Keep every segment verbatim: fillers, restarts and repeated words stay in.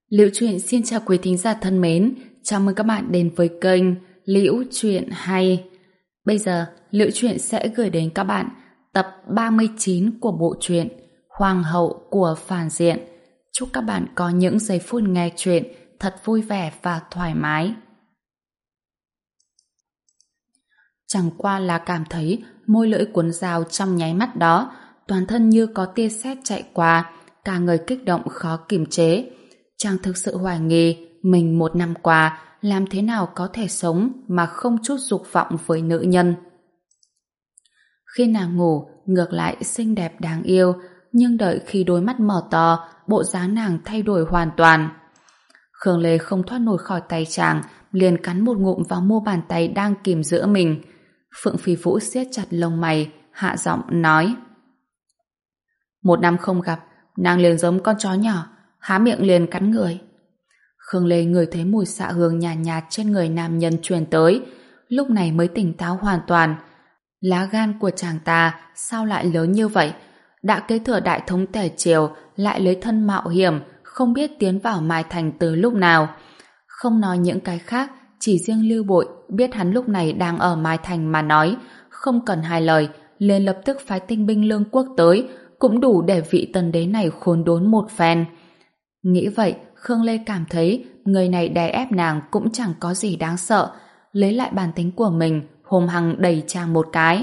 Liễu Chuyện xin chào quý thính giả thân mến, chào mừng các bạn đến với kênh Liễu Chuyện Hay. Bây giờ, Liễu Chuyện sẽ gửi đến các bạn tập ba mươi chín của bộ truyện Hoàng hậu của phản diện. Chúc các bạn có những giây phút nghe chuyện thật vui vẻ và thoải mái. Chẳng qua là cảm thấy môi lưỡi cuốn dao trong nháy mắt đó, toàn thân như có tia sét chạy qua, cả người kích động khó kiềm chế. Chàng thực sự hoài nghi mình một năm qua làm thế nào có thể sống mà không chút dục vọng với nữ nhân. Khi nàng ngủ, ngược lại xinh đẹp đáng yêu, nhưng đợi khi đôi mắt mở to, bộ dáng nàng thay đổi hoàn toàn. Khương Lê không thoát nổi khỏi tay chàng, liền cắn một ngụm vào mu bàn tay đang kìm giữa mình. Phượng Phi Vũ siết chặt lông mày, hạ giọng nói: Một năm không gặp, nàng liền giống con chó nhỏ, há miệng liền cắn người. Khương Lê ngửi thấy mùi xạ hương nhàn nhạt, nhạt trên người nam nhân truyền tới, lúc này mới tỉnh táo hoàn toàn. Lá gan của chàng ta sao lại lớn như vậy? Đã kế thừa đại thống tể triều, lại lấy thân mạo hiểm, không biết tiến vào Mai Thành từ lúc nào. Không nói những cái khác, chỉ riêng Lưu Bội biết hắn lúc này đang ở Mai Thành mà nói, không cần hai lời, liền lập tức phái tinh binh lương quốc tới, cũng đủ để vị tần đế này khốn đốn một phen. Nghĩ vậy, Khương Lê cảm thấy người này đè ép nàng cũng chẳng có gì đáng sợ, lấy lại bản tính của mình, hùng hăng đẩy chàng một cái.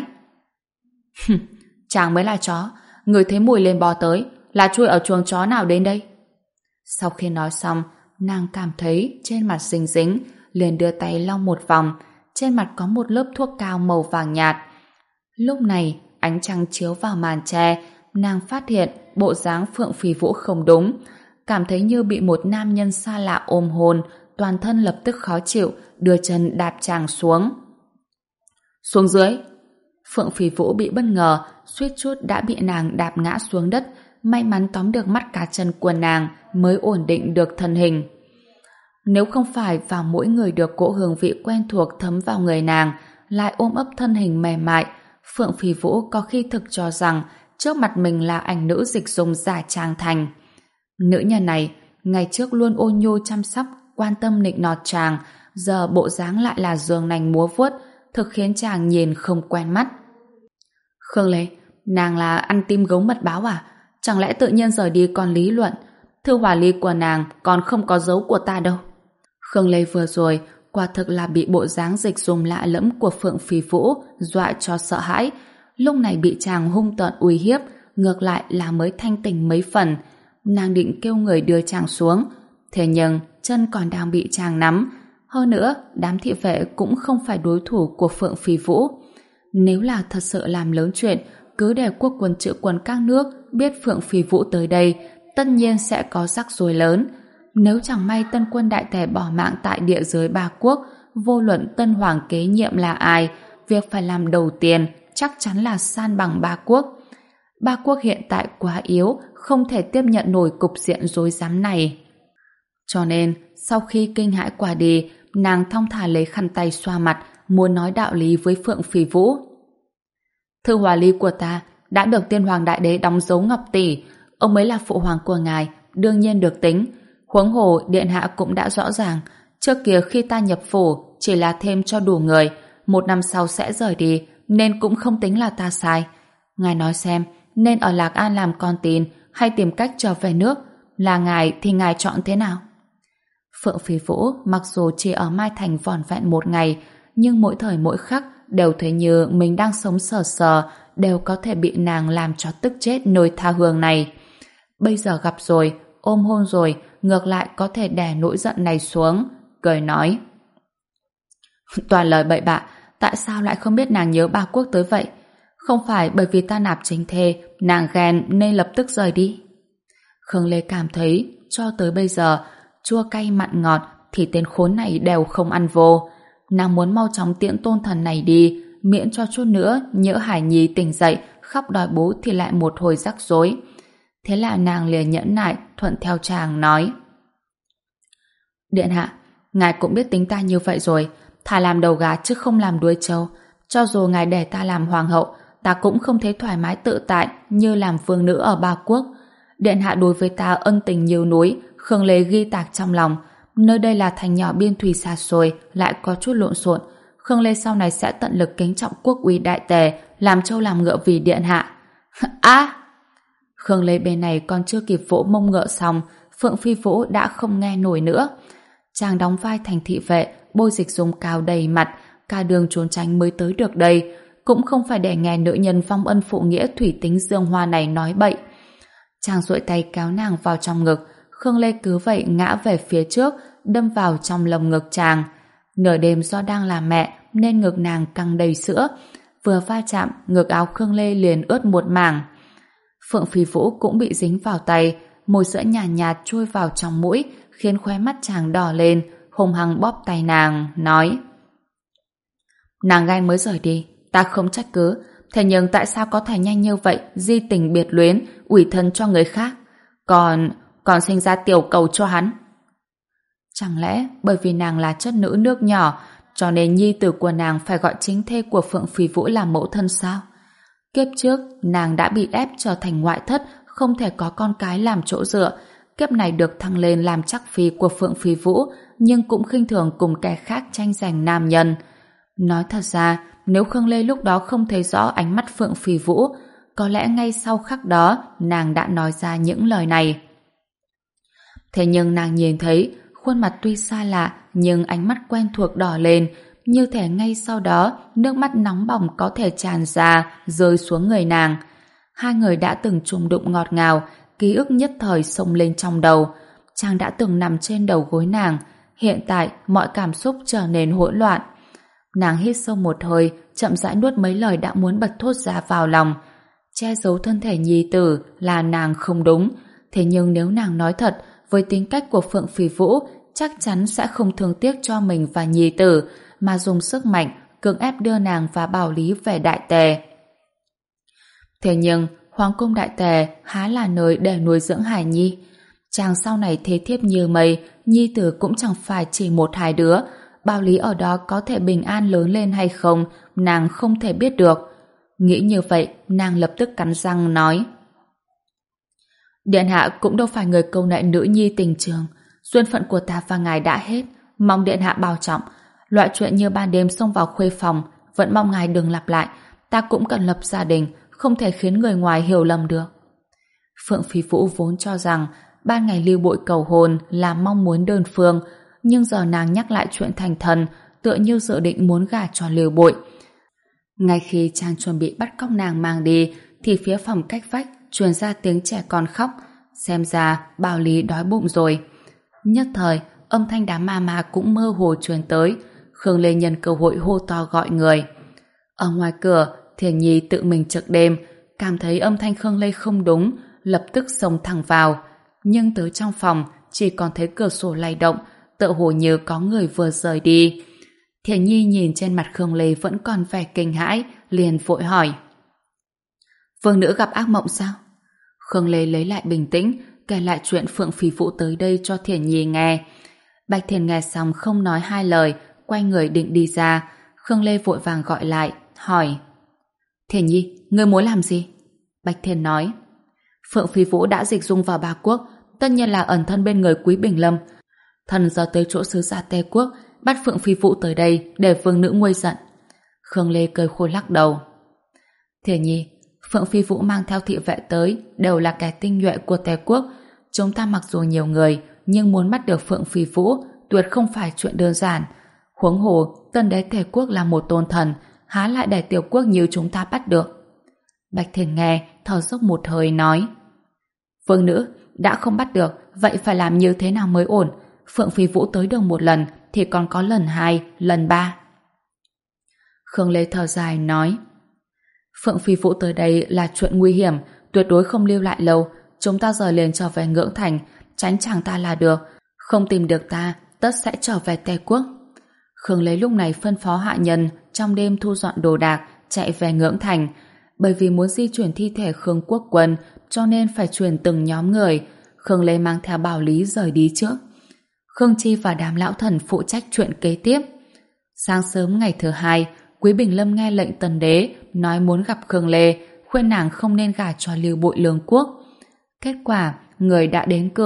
Chàng mới là chó, người thấy mùi lên bò tới, là chui ở chuồng chó nào đến đây? Sau khi nói xong, nàng cảm thấy trên mặt dính dính, liền đưa tay lau một vòng, trên mặt có một lớp thuốc cao màu vàng nhạt. Lúc này, ánh trăng chiếu vào màn tre, nàng phát hiện bộ dáng Phượng Phi Vũ không đúng, cảm thấy như bị một nam nhân xa lạ ôm hôn, toàn thân lập tức khó chịu, đưa chân đạp chàng xuống. Xuống dưới! Phượng Phi Vũ bị bất ngờ, suýt chút đã bị nàng đạp ngã xuống đất, may mắn tóm được mắt cá chân của nàng mới ổn định được thân hình. Nếu không phải vào mỗi người được cỗ hương vị quen thuộc thấm vào người nàng, lại ôm ấp thân hình mềm mại, Phượng Phi Vũ có khi thực cho rằng trước mặt mình là ảnh nữ dịch dung giả trang thành. Nữ nhân này, ngày trước luôn ôn nhu chăm sóc, quan tâm nịnh nọt chàng, giờ bộ dáng lại là giường nành múa vuốt, thực khiến chàng nhìn không quen mắt. Khương Lê, nàng là ăn tim gấu mật báo à? Chẳng lẽ tự nhiên rời đi còn lý luận? Thư hỏa ly của nàng còn không có dấu của ta đâu. Khương Lê vừa rồi quả thực là bị bộ dáng dịch dung lạ lẫm của Phượng Phi Vũ dọa cho sợ hãi, lúc này bị chàng hung tợn uy hiếp, ngược lại là mới thanh tỉnh mấy phần. Nàng định kêu người đưa chàng xuống, thế nhưng chân còn đang bị chàng nắm. Hơn nữa, đám thị vệ cũng không phải đối thủ của Phượng Phi Vũ. Nếu là thật sự làm lớn chuyện, cứ để quốc quân trữ quân các nước biết Phượng Phi Vũ tới đây, tất nhiên sẽ có rắc rối lớn. Nếu chẳng may tân quân đại tể bỏ mạng tại địa giới ba quốc, vô luận tân hoàng kế nhiệm là ai, việc phải làm đầu tiên chắc chắn là san bằng ba quốc. Ba quốc hiện tại quá yếu, không thể tiếp nhận nổi cục diện rối rắm này. Cho nên, sau khi kinh hãi qua đi, nàng thong thả lấy khăn tay xoa mặt, muốn nói đạo lý với Phượng Phi Vũ. Thư hòa ly của ta đã được tiên hoàng đại đế đóng dấu ngọc tỷ, ông ấy là phụ hoàng của ngài, đương nhiên được tính. Huống hồ điện hạ cũng đã rõ ràng, trước kia khi ta nhập phủ chỉ là thêm cho đủ người, một năm sau sẽ rời đi, nên cũng không tính là ta sai. Ngài nói xem, nên ở Lạc An làm con tin hay tìm cách trở về nước, là ngài thì ngài chọn thế nào? Phượng Phi Vũ mặc dù chỉ ở Mai Thành vỏn vẹn một ngày, nhưng mỗi thời mỗi khắc đều thấy như mình đang sống sờ sờ, đều có thể bị nàng làm cho tức chết nơi tha hương này. Bây giờ gặp rồi, ôm hôn rồi, ngược lại có thể đè nỗi giận này xuống, cười nói: Toàn lời bậy bạ, tại sao lại không biết nàng nhớ ba quốc tới vậy? Không phải bởi vì ta nạp chính thê, nàng ghen nên lập tức rời đi. Khương Lê cảm thấy cho tới bây giờ, chua cay mặn ngọt thì tên khốn này đều không ăn vô. Nàng muốn mau chóng tiễn tôn thần này đi, miễn cho chút nữa nhỡ Hải Nhi tỉnh dậy khóc đòi bố thì lại một hồi rắc rối. Thế là nàng liền nhẫn nại thuận theo chàng nói: Điện hạ, ngài cũng biết tính ta như vậy rồi, thà làm đầu gà chứ không làm đuôi trâu. Cho dù ngài để ta làm hoàng hậu, ta cũng không thấy thoải mái tự tại như làm vương nữ ở ba quốc. Điện hạ đối với ta ân tình nhiều núi, Khương Lê ghi tạc trong lòng. Nơi đây là thành nhỏ biên thùy xa xôi, lại có chút lộn xộn. Khương Lê sau này sẽ tận lực kính trọng quốc uy đại tề, làm trâu làm ngựa vì điện hạ. À! Khương Lê bên này còn chưa kịp vỗ mông ngựa xong, Phượng Phi Vũ đã không nghe nổi nữa. Chàng đóng vai thành thị vệ, bôi dịch dùng cao đầy mặt, cả đường trốn tránh mới tới được đây, cũng không phải để nghe nữ nhân vong ân phụ nghĩa thủy tính dương hoa này nói bậy. Chàng duỗi tay kéo nàng vào trong ngực, Khương Lê cứ vậy ngã về phía trước, đâm vào trong lồng ngực chàng. Nửa đêm do đang làm mẹ nên ngực nàng căng đầy sữa, vừa va chạm ngực áo Khương Lê liền ướt một mảng. Phượng Phi Vũ cũng bị dính vào tay, mùi sữa nhàn nhạt, nhạt trôi vào trong mũi, khiến khóe mắt chàng đỏ lên, hung hăng bóp tay nàng, nói: Nàng ghen mới rời đi, ta không trách cứ, thế nhưng tại sao có thể nhanh như vậy di tình biệt luyến, ủy thân cho người khác, còn còn sinh ra tiểu cầu cho hắn? Chẳng lẽ bởi vì nàng là chất nữ nước nhỏ, cho nên nhi tử của nàng phải gọi chính thê của Phượng Phi Vũ là mẫu thân sao? Kiếp trước, nàng đã bị ép trở thành ngoại thất, không thể có con cái làm chỗ dựa. Kiếp này được thăng lên làm chắc phi của Phượng Phi Vũ, nhưng cũng khinh thường cùng kẻ khác tranh giành nam nhân. Nói thật ra, nếu Khương Lê lúc đó không thấy rõ ánh mắt Phượng Phi Vũ, có lẽ ngay sau khắc đó nàng đã nói ra những lời này. Thế nhưng nàng nhìn thấy khuôn mặt tuy xa lạ nhưng ánh mắt quen thuộc đỏ lên, như thể ngay sau đó nước mắt nóng bỏng có thể tràn ra rơi xuống người nàng. Hai người đã từng chung đụng ngọt ngào, ký ức nhất thời xông lên trong đầu. Chàng đã từng nằm trên đầu gối nàng, hiện tại mọi cảm xúc trở nên hỗn loạn. Nàng hít sâu một hơi, chậm rãi nuốt mấy lời đã muốn bật thốt ra vào lòng. Che giấu thân thể nhi tử là nàng không đúng, thế nhưng nếu nàng nói thật, với tính cách của Phượng Phi Vũ, chắc chắn sẽ không thương tiếc cho mình và nhi tử, mà dùng sức mạnh cưỡng ép đưa nàng và Bảo Lý về Đại Tề. Thế nhưng Hoàng cung Đại Tề há là nơi để nuôi dưỡng hài nhi. Chàng sau này thế thiếp như mây, nhi tử cũng chẳng phải chỉ một hai đứa. Bảo Lý ở đó có thể bình an lớn lên hay không, nàng không thể biết được. Nghĩ như vậy, nàng lập tức cắn răng nói: Điện hạ cũng đâu phải người câu nệ nữ nhi tình trường, duyên phận của ta và ngài đã hết, mong điện hạ bảo trọng. Loại chuyện như ban đêm xông vào khuê phòng, vẫn mong ngài đừng lặp lại. Ta cũng cần lập gia đình, không thể khiến người ngoài hiểu lầm được. Phượng Phi Vũ vốn cho rằng ban ngày Lưu Bội cầu hôn là mong muốn đơn phương, nhưng giờ nàng nhắc lại chuyện thành thần, tựa như dự định muốn gả cho Lưu Bội. Ngay khi chàng chuẩn bị bắt cóc nàng mang đi, thì phía phòng cách vách truyền ra tiếng trẻ con khóc, xem ra Bảo Lý đói bụng rồi. Nhất thời, âm thanh đám ma ma cũng mơ hồ truyền tới. Khương Lê nhân cơ hội hô to gọi người. Ở ngoài cửa, Thiền Nhi tự mình trực đêm, cảm thấy âm thanh Khương Lê không đúng, lập tức xông thẳng vào. Nhưng tới trong phòng, chỉ còn thấy cửa sổ lay động, tựa hồ như có người vừa rời đi. Thiền Nhi nhìn trên mặt Khương Lê vẫn còn vẻ kinh hãi, liền vội hỏi: Vương nữ gặp ác mộng sao? Khương Lê lấy lại bình tĩnh, kể lại chuyện Phượng Phi Vũ tới đây cho Thiền Nhi nghe. Bạch Thiền nghe xong không nói hai lời, quay người định đi ra. Khương Lê vội vàng gọi lại, hỏi: Thiền Nhi, ngươi muốn làm gì? Bạch Thiền nói: Phượng Phi Vũ đã dịch dung vào ba quốc, tất nhiên là ẩn thân bên người Quý Bình Lâm. Thần giờ tới chỗ sứ giả Tây Quốc, bắt Phượng Phi Vũ tới đây để vương nữ nguôi giận. Khương Lê cười khổ lắc đầu: Thiền Nhi, Phượng Phi Vũ mang theo thị vệ tới đều là kẻ tinh nhuệ của Tề Quốc. Chúng ta mặc dù nhiều người, nhưng muốn bắt được Phượng Phi Vũ tuyệt không phải chuyện đơn giản. Huống hồ, tân đế Tề Quốc là một tôn thần, há lại để tiểu quốc như chúng ta bắt được. Bạch Thiền nghe, thở dốc một hơi nói: Vương nữ, đã không bắt được, vậy phải làm như thế nào mới ổn? Phượng Phi Vũ tới được một lần, thì còn có lần hai, lần ba. Khương Lê thở dài nói: Phượng Phi Vũ tới đây là chuyện nguy hiểm, tuyệt đối không lưu lại lâu. Chúng ta giờ liền trở về Ngưỡng Thành, tránh chàng ta là được. Không tìm được ta, tất sẽ trở về Tề Quốc. Khương Lê lúc này phân phó hạ nhân trong đêm thu dọn đồ đạc, chạy về Ngưỡng Thành. Bởi vì muốn di chuyển thi thể Khương Quốc Quân, cho nên phải chuyển từng nhóm người. Khương Lê mang theo Bảo Lý rời đi trước. Khương Chi và đám lão thần phụ trách chuyện kế tiếp. Sáng sớm ngày thứ hai, Quý Bình Lâm nghe lệnh tần đế nói muốn gặp Khương Lê, khuyên nàng không nên gả cho Lưu Bội Lương Quốc. Kết quả, người đã đến cửa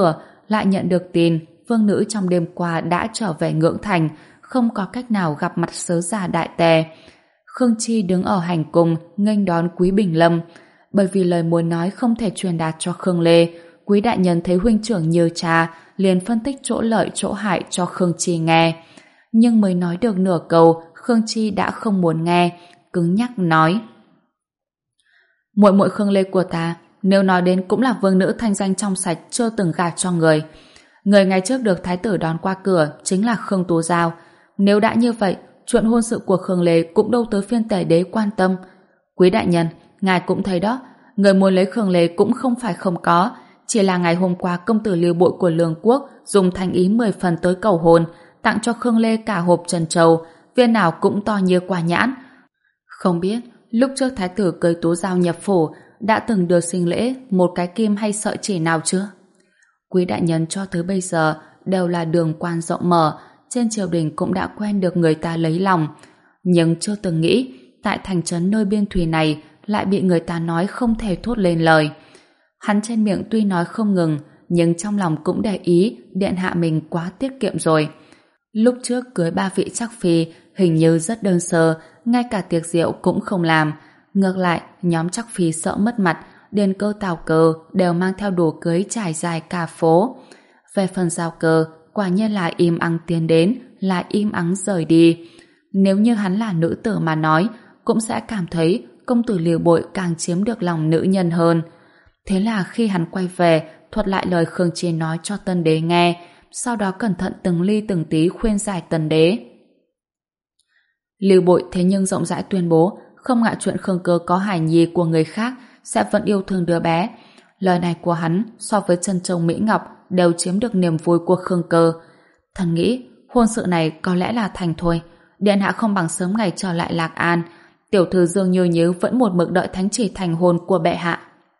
lại nhận được tin vương nữ trong đêm qua đã trở về Ngưỡng Thành, không có cách nào gặp mặt sớ giả đại tề. Khương Chi đứng ở hành cung nghênh đón Quý Bình Lâm. Bởi vì lời muốn nói không thể truyền đạt cho Khương Lê, Quý đại nhân thấy huynh trưởng như cha, liền phân tích chỗ lợi chỗ hại cho Khương Chi nghe. Nhưng mới nói được nửa câu, Khương Chi đã không muốn nghe, cứng nhắc nói: muội muội Khương Lê của ta, nếu nói đến cũng là vương nữ thanh danh trong sạch, chưa từng gả cho người. Người ngày trước được thái tử đón qua cửa chính là Khương Tú Giao. Nếu đã như vậy, chuyện hôn sự của Khương Lê cũng đâu tới phiên tể đế quan tâm. Quý đại nhân, ngài cũng thấy đó, người muốn lấy Khương Lê cũng không phải không có, chỉ là ngày hôm qua công tử Lưu Bội của Lương Quốc dùng thành ý mười phần tới cầu hôn, tặng cho Khương Lê cả hộp trân châu, viên nào cũng to như quả nhãn. Không biết lúc trước thái tử cưới Tú Giao nhập phủ đã từng đưa sinh lễ một cái kim hay sợi chỉ nào chưa? Quý đại nhân cho tới bây giờ đều là đường quan rộng mở, trên triều đình cũng đã quen được người ta lấy lòng, nhưng chưa từng nghĩ tại thành trấn nơi biên thùy này lại bị người ta nói không thể thốt lên lời. Hắn trên miệng tuy nói không ngừng, nhưng trong lòng cũng để ý điện hạ mình quá tiết kiệm rồi. Lúc trước cưới ba vị trắc phi hình như rất đơn sơ, ngay cả tiệc rượu cũng không làm. Ngược lại, nhóm trắc phi sợ mất mặt, điền cơ tào cơ đều mang theo đồ cưới trải dài cả phố. Về phần giao cơ, quả nhiên là im ắng tiến đến, lại im ắng rời đi. Nếu như hắn là nữ tử mà nói, cũng sẽ cảm thấy công tử Lưu Bội càng chiếm được lòng nữ nhân hơn. Thế là khi hắn quay về, thuật lại lời Khương Chi nói cho tân đế nghe, sau đó cẩn thận từng ly từng tí khuyên giải tân đế. Lưu Bội thế nhưng rộng rãi tuyên bố không ngại chuyện Khương Cơ có hài nhi của người khác, sẽ vẫn yêu thương đứa bé. Lời này của hắn so với Trân Châu Mỹ Ngọc đều chiếm được niềm vui của Khương Cơ. Thần nghĩ hôn sự này có lẽ là thành thôi, điện hạ không bằng sớm ngày trở lại Lạc An. Tiểu thư Dương Như Nhứ vẫn một mực đợi thánh chỉ thành hôn của bệ hạ.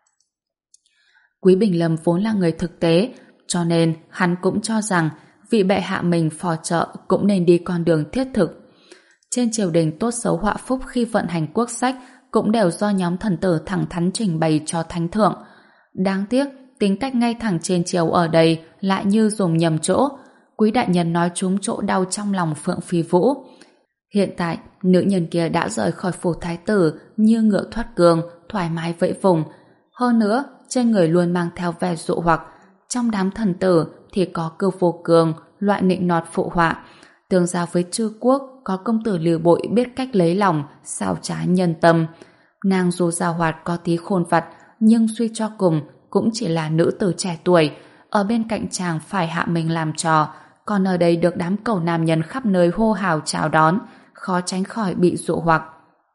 Quý Bình Lâm vốn là người thực tế, cho nên hắn cũng cho rằng vị bệ hạ mình phò trợ cũng nên đi con đường thiết thực. Trên triều đình tốt xấu họa phúc khi vận hành quốc sách cũng đều do nhóm thần tử thẳng thắn trình bày cho thánh thượng. Đáng tiếc, tính cách ngay thẳng trên triều ở đây lại như dùng nhầm chỗ. Quý đại nhân nói trúng chỗ đau trong lòng Phượng Phi Vũ. Hiện tại, nữ nhân kia đã rời khỏi phủ thái tử như ngựa thoát cương, thoải mái vẫy vùng. Hơn nữa, trên người luôn mang theo vẻ dụ hoặc. Trong đám thần tử thì có Cư Vô Cường, loại nịnh nọt phụ họa. Tương giao với chư quốc, có công tử Lưu Bội biết cách lấy lòng, xảo trá nhân tâm. Nàng dù giàu hoạt có tí khôn vặt, nhưng suy cho cùng cũng chỉ là nữ tử trẻ tuổi. Ở bên cạnh chàng phải hạ mình làm trò, còn ở đây được đám cẩu nam nhân khắp nơi hô hào chào đón, khó tránh khỏi bị dụ hoặc.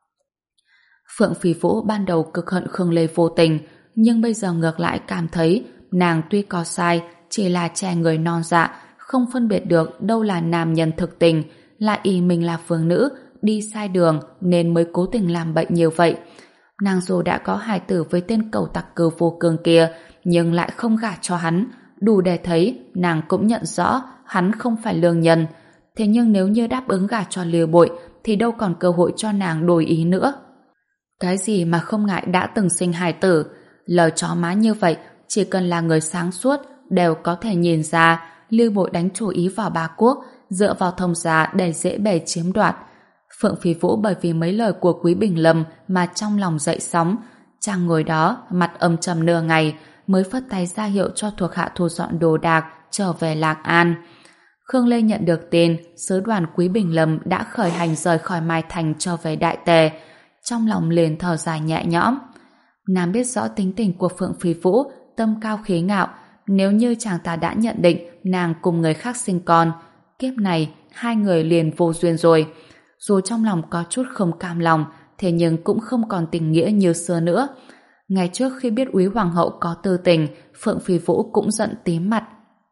Phượng Phi Vũ ban đầu cực hận Khương Lê vô tình, nhưng bây giờ ngược lại cảm thấy nàng tuy có sai, chỉ là trẻ người non dạ, không phân biệt được đâu là nam nhân thực tình, lại ý mình là phương nữ, đi sai đường nên mới cố tình làm bệnh như vậy. Nàng dù đã có hài tử với tên cẩu tặc Cư Vô Cường kia, nhưng lại không gả cho hắn, đủ để thấy nàng cũng nhận rõ hắn không phải lương nhân. Thế nhưng nếu như đáp ứng gả cho Lưu Bội thì đâu còn cơ hội cho nàng đổi ý nữa. Cái gì mà không ngại đã từng sinh hài tử, lời chó má như vậy chỉ cần là người sáng suốt đều có thể nhìn ra Lưu Bội đánh chủ ý vào ba quốc, dựa vào thông gia để dễ bề chiếm đoạt. Phượng Phi Vũ bởi vì mấy lời của Quý Bình Lâm mà trong lòng dậy sóng, chàng ngồi đó mặt âm trầm nửa ngày mới phất tay ra hiệu cho thuộc hạ thu dọn đồ đạc trở về Lạc An. Khương Lê nhận được tin sứ đoàn Quý Bình Lâm đã khởi hành rời khỏi Mai Thành trở về Đại Tề, trong lòng liền thở dài nhẹ nhõm. Nàng biết rõ tính tình của Phượng Phi Vũ, tâm cao khí ngạo, nếu như chàng ta đã nhận định nàng cùng người khác sinh con, kiếp này hai người liền vô duyên rồi. Dù trong lòng có chút không cam lòng, thế nhưng cũng không còn tình nghĩa như xưa nữa. Ngày trước khi biết Úy Hoàng hậu có tư tình, Phượng Phi Vũ cũng giận tím mặt.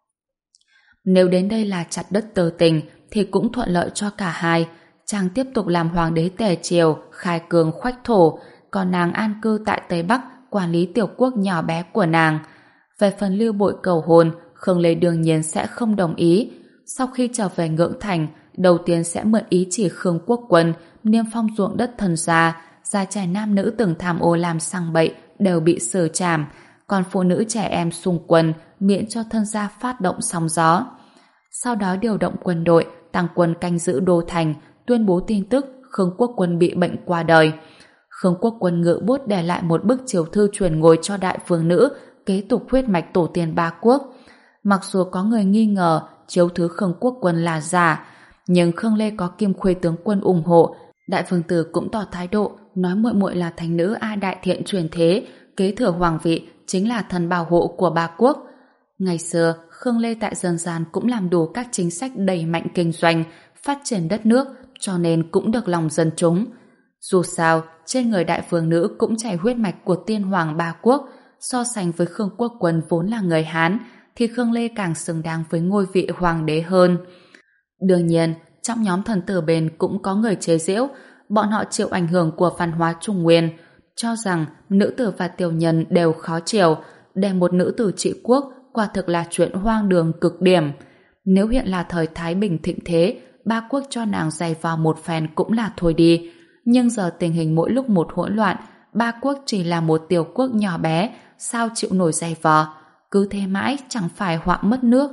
Nếu đến đây là chặt đứt tư tình thì cũng thuận lợi cho cả hai. Chàng tiếp tục làm hoàng đế Tề Triều, khai cường khoách thổ, còn nàng an cư tại Tây Bắc, quản lý tiểu quốc nhỏ bé của nàng. Về phần Lưu Bội cầu hôn, Khương Lê đương nhiên sẽ không đồng ý. Sau khi trở về Ngưỡng Thành, đầu tiên sẽ mượn ý chỉ Khương Quốc Quân, niêm phong ruộng đất thần gia, gia trai nam nữ từng tham ô làm sang bậy đều bị xử trảm, còn phụ nữ trẻ em xung quân miễn cho thân gia phát động sóng gió. Sau đó điều động quân đội, tăng quân canh giữ đô thành, tuyên bố tin tức Khương Quốc Quân bị bệnh qua đời. Khương Quốc Quân ngự bút để lại một bức chiếu thư truyền ngôi cho đại vương nữ, kế tục huyết mạch tổ tiên ba quốc. Mặc dù có người nghi ngờ chiếu thư Khương Quốc Quân là giả, nhưng Khương Lê có Kim Khuê tướng quân ủng hộ, đại vương tử cũng tỏ thái độ, nói muội muội là thánh nữ A Đại Thiện truyền thế, kế thừa hoàng vị chính là thần bảo hộ của ba quốc. Ngày xưa, Khương Lê tại dân gian cũng làm đủ các chính sách đẩy mạnh kinh doanh, phát triển đất nước, cho nên cũng được lòng dân chúng. Dù sao, trên người đại vương nữ cũng chảy huyết mạch của tiên hoàng ba quốc, so sánh với Khương Quốc Quân vốn là người Hán, thì Khương Lê càng xứng đáng với ngôi vị hoàng đế hơn. Đương nhiên, trong nhóm thần tử bên cũng có người chế giễu, bọn họ chịu ảnh hưởng của văn hóa Trung Nguyên, cho rằng nữ tử và tiểu nhân đều khó chịu, để một nữ tử trị quốc quả thực là chuyện hoang đường cực điểm. Nếu hiện là thời Thái Bình thịnh thế, ba quốc cho nàng giày vào một phen cũng là thôi đi. Nhưng giờ tình hình mỗi lúc một hỗn loạn, ba quốc chỉ là một tiểu quốc nhỏ bé, sao chịu nổi giày vò, cứ thế mãi chẳng phải họa mất nước.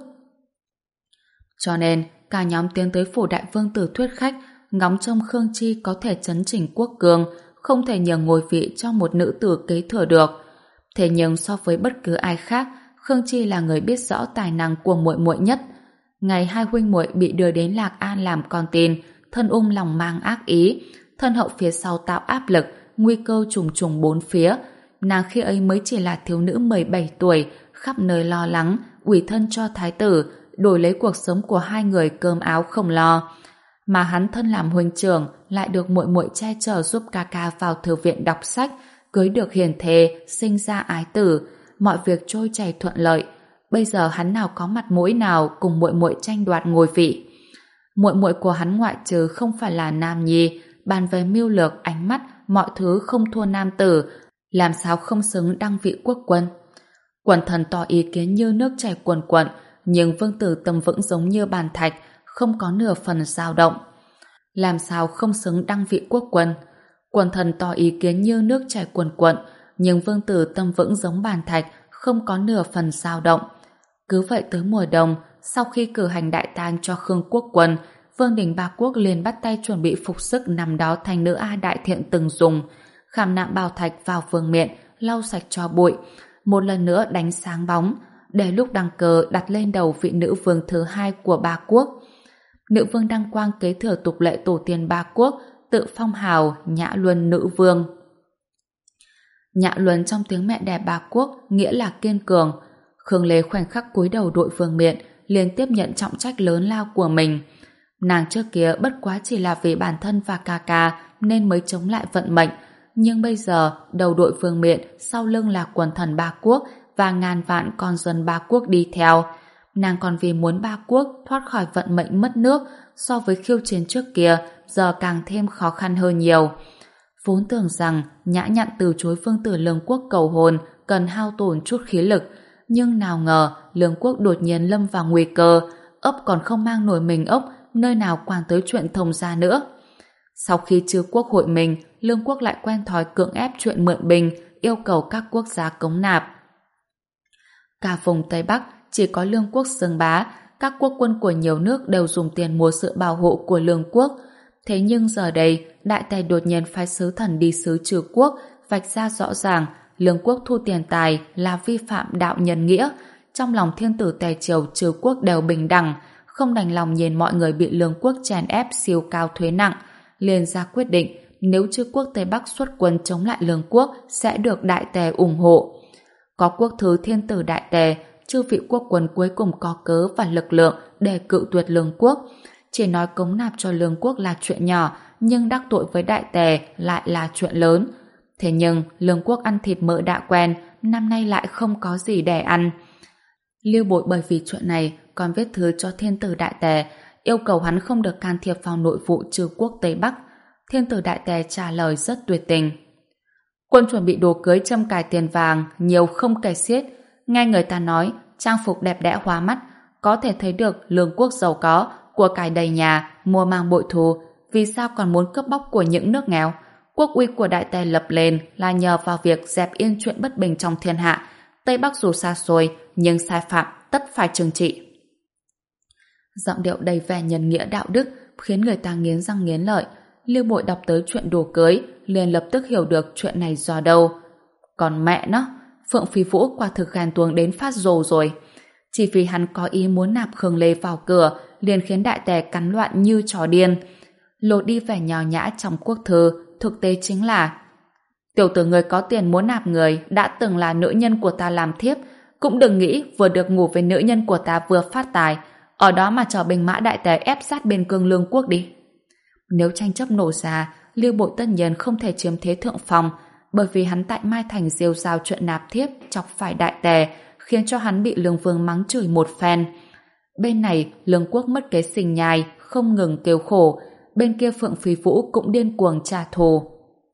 Cho nên, cả nhóm tiến tới phủ đại vương tử thuyết khách, ngóng trông Khương Chi có thể chấn chỉnh quốc cương, không thể nhường ngôi vị cho một nữ tử kế thừa được. Thế nhưng so với bất cứ ai khác, Khương Chi là người biết rõ tài năng của muội muội nhất. Ngày hai huynh muội bị đưa đến Lạc An làm con tin, thân ung lòng mang ác ý, thân hậu phía sau tạo áp lực, nguy cơ trùng trùng bốn phía. Nàng khi ấy mới chỉ là thiếu nữ mười bảy tuổi, khắp nơi lo lắng, ủy thân cho thái tử, đổi lấy cuộc sống của hai người cơm áo không lo. Mà hắn thân làm huynh trưởng, lại được muội muội che chở giúp ca ca vào thư viện đọc sách, cưới được hiền thê, sinh ra ái tử, mọi việc trôi chảy thuận lợi. Bây giờ hắn nào có mặt mũi nào cùng muội muội tranh đoạt ngôi vị. Muội muội của hắn ngoại trừ không phải là nam nhi, bàn về mưu lược, ánh mắt, mọi thứ không thua nam tử, làm sao không xứng đăng vị quốc quân. Quần thần tỏ ý kiến như nước chảy cuồn cuộn, nhưng vương tử tâm vững giống như bàn thạch, không có nửa phần dao động. Làm sao không xứng đăng vị quốc quân? Quần thần tỏ ý kiến như nước chảy cuồn cuộn, nhưng vương tử tâm vững giống bàn thạch, không có nửa phần dao động. Cứ vậy tới mùa đông, sau khi cử hành đại tang cho Khương Quốc Quân, Vương đình ba quốc liền bắt tay chuẩn bị phục sức năm đó thành nữ A Đại Thiện từng dùng, khảm nạm bảo thạch vào vương miện, lau sạch cho bụi, một lần nữa đánh sáng bóng, để lúc đăng cơ đặt lên đầu vị nữ vương thứ hai của ba quốc. Nữ vương Đăng Quang kế thừa tục lệ tổ tiên ba quốc, tự phong hào Nhã Luân nữ vương. Nhã Luân trong tiếng mẹ đẻ ba quốc nghĩa là kiên cường. Khương Lê khoảnh khắc cúi đầu đội vương miện, liền tiếp nhận trọng trách lớn lao của mình. Nàng trước kia bất quá chỉ là vì bản thân và ca ca nên mới chống lại vận mệnh, nhưng bây giờ đầu đội vương miện, sau lưng là quần thần ba quốc và ngàn vạn con dân ba quốc đi theo. Nàng còn vì muốn ba quốc thoát khỏi vận mệnh mất nước, so với khiêu chiến trước kia giờ càng thêm khó khăn hơn nhiều. Vốn tưởng rằng nhã nhặn từ chối vương tử Lương Quốc cầu hôn cần hao tổn chút khí lực, nhưng nào ngờ Lương Quốc đột nhiên lâm vào nguy cơ, ốc còn không mang nổi mình ốc, nơi nào quản tới chuyện thông gia nữa. Sau khi chư quốc hội mình, Lương Quốc lại quen thói cưỡng ép chuyện mượn binh, yêu cầu các quốc gia cống nạp. Cả vùng Tây Bắc chỉ có Lương Quốc xưng bá, các quốc quân của nhiều nước đều dùng tiền mua sự bảo hộ của Lương Quốc. Thế nhưng giờ đây, đại tề đột nhiên phái sứ thần đi sứ trừ quốc, vạch ra rõ ràng Lương Quốc thu tiền tài là vi phạm đạo nhân nghĩa. Trong lòng thiên tử Tề Triều trừ quốc đều bình đẳng, không đành lòng nhìn mọi người bị Lương Quốc chèn ép siêu cao thuế nặng, liền ra quyết định nếu chư quốc Tây Bắc xuất quân chống lại Lương Quốc sẽ được đại tề ủng hộ. Có quốc thứ thiên tử đại tề, chư vị quốc quân cuối cùng có cớ và lực lượng để cự tuyệt Lương Quốc. Chỉ nói cống nạp cho Lương Quốc là chuyện nhỏ, nhưng đắc tội với đại tề lại là chuyện lớn. Thế nhưng Lương Quốc ăn thịt mỡ đã quen, năm nay lại không có gì để ăn. Lưu Bội bởi vì chuyện này còn viết thư cho thiên tử đại tề, yêu cầu hắn không được can thiệp vào nội vụ trừ quốc Tây Bắc. Thiên tử đại tề trả lời rất tuyệt tình. Quân chuẩn bị đồ cưới châm cài tiền vàng nhiều không kể xiết. Nghe người ta nói trang phục đẹp đẽ hóa mắt, có thể thấy được Lương Quốc giàu có, của cải đầy nhà, mua mang bội thù, vì sao còn muốn cướp bóc của những nước nghèo? Quốc uy của đại tề lập lên là nhờ vào việc dẹp yên chuyện bất bình trong thiên hạ, Tây Bắc dù xa xôi, nhưng sai phạm tất phải trừng trị. Giọng điệu đầy vẻ nhân nghĩa đạo đức khiến người ta nghiến răng nghiến lợi. Lưu Bội đọc tới chuyện đồ cưới, liền lập tức hiểu được chuyện này do đâu. Còn mẹ nó, Phượng Phi Vũ quả thực ghen tuông đến phát rồ rồi. Chỉ vì hắn có ý muốn nạp Khương Lê vào cửa, liền khiến đại tề cắn loạn như chó điên. Lột đi vẻ nhào nhã trong quốc thư, thực tế chính là: tiểu tử người có tiền muốn nạp người đã từng là nữ nhân của ta làm thiếp, cũng đừng nghĩ vừa được ngủ với nữ nhân của ta vừa phát tài, ở đó mà chờ binh mã đại tề ép sát biên cương lương quốc đi. Nếu tranh chấp nổ ra, Lưu Bội tất nhiên không thể chiếm thế thượng phong, bởi vì hắn tại Mai Thành rêu rao chuyện nạp thiếp chọc phải đại tề, khiến cho hắn bị Lương Vương mắng chửi một phen. Bên này lương quốc mất kế sinh nhai, không ngừng kêu khổ, bên kia Phượng Phi Vũ cũng điên cuồng trả thù.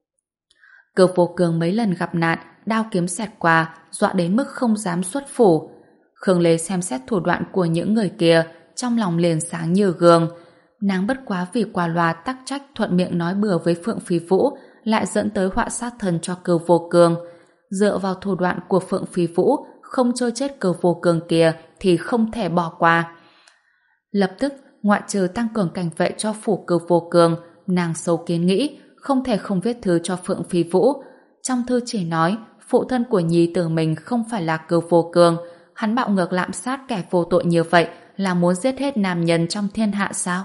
Cơ Vô Cường mấy lần gặp nạn, đao kiếm xẹt qua, dọa đến mức không dám xuất phủ. Khương Lê xem xét thủ đoạn của những người kia, trong lòng liền sáng như gương. Nàng bất quá vì qua loa tắc trách thuận miệng nói bừa với Phượng Phi Vũ, lại dẫn tới họa sát thân cho Cơ Vô Cường. Dựa vào thủ đoạn của Phượng Phi Vũ, không chơi chết Cơ Vô Cường kia thì không thể bỏ qua. Lập tức, ngoại trừ tăng cường cảnh vệ cho phủ Cơ Vô Cường, nàng sâu kiến nghĩ không thể không viết thư cho Phượng Phi Vũ. Trong thư chỉ nói phụ thân của nhi tử mình không phải là Cơ Vô Cường, hắn bạo ngược lạm sát kẻ vô tội như vậy là muốn giết hết nam nhân trong thiên hạ sao?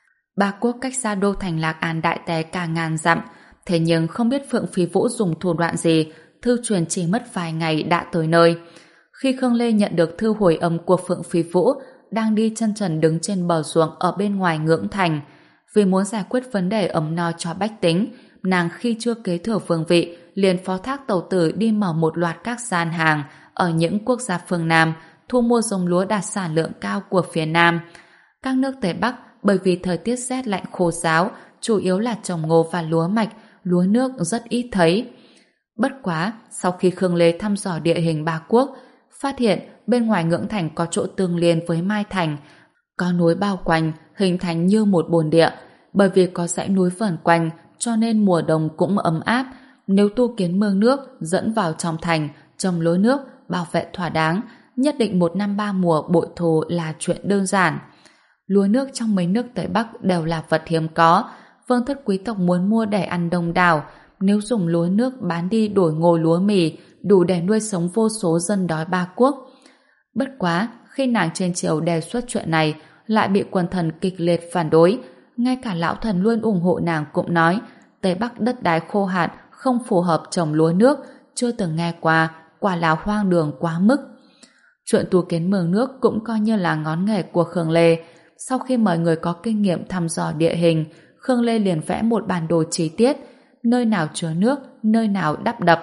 Ba quốc cách xa đô thành Lạc An đại tề cả ngàn dặm, thế nhưng không biết Phượng Phi Vũ dùng thủ đoạn gì, thư truyền chỉ mất vài ngày đã tới nơi. Khi Khương Lê nhận được thư hồi âm của Phượng Phi Vũ, đang đi chân trần đứng trên bờ ruộng ở bên ngoài ngưỡng thành. Vì muốn giải quyết vấn đề ấm no cho bách tính, nàng khi chưa kế thừa vương vị, liền phó thác tẩu tử đi mở một loạt các gian hàng ở những quốc gia phương Nam, thu mua giống lúa đạt sản lượng cao của phía Nam. Các nước Tây Bắc bởi vì thời tiết rét lạnh khô ráo, chủ yếu là trồng ngô và lúa mạch, lúa nước rất ít thấy. Bất quá, sau khi Khương Lê thăm dò địa hình ba quốc, phát hiện bên ngoài ngưỡng thành có chỗ tương liên với Mai Thành, có núi bao quanh, hình thành như một bồn địa. Bởi vì có dãy núi vờn quanh, cho nên mùa đông cũng ấm áp. Nếu tu kiến mương nước dẫn vào trong thành, trồng lúa nước, bảo vệ thỏa đáng, nhất định một năm ba mùa bội thu là chuyện đơn giản. Lúa nước trong mấy nước Tây Bắc đều là vật hiếm có, vương thất quý tộc muốn mua để ăn đông đảo. Nếu dùng lúa nước bán đi đổi ngô lúa mì, đủ để nuôi sống vô số dân đói ba quốc. Bất quá, khi nàng trên triều đề xuất chuyện này, lại bị quần thần kịch liệt phản đối. Ngay cả lão thần luôn ủng hộ nàng cũng nói, Tây Bắc đất đai khô hạn, không phù hợp trồng lúa nước, chưa từng nghe qua, quả là hoang đường quá mức. Chuyện tu kiến mương nước cũng coi như là ngón nghề của Khương Lê. Sau khi mời người có kinh nghiệm thăm dò địa hình, Khương Lê liền vẽ một bản đồ chi tiết, nơi nào chứa nước, nơi nào đắp đập.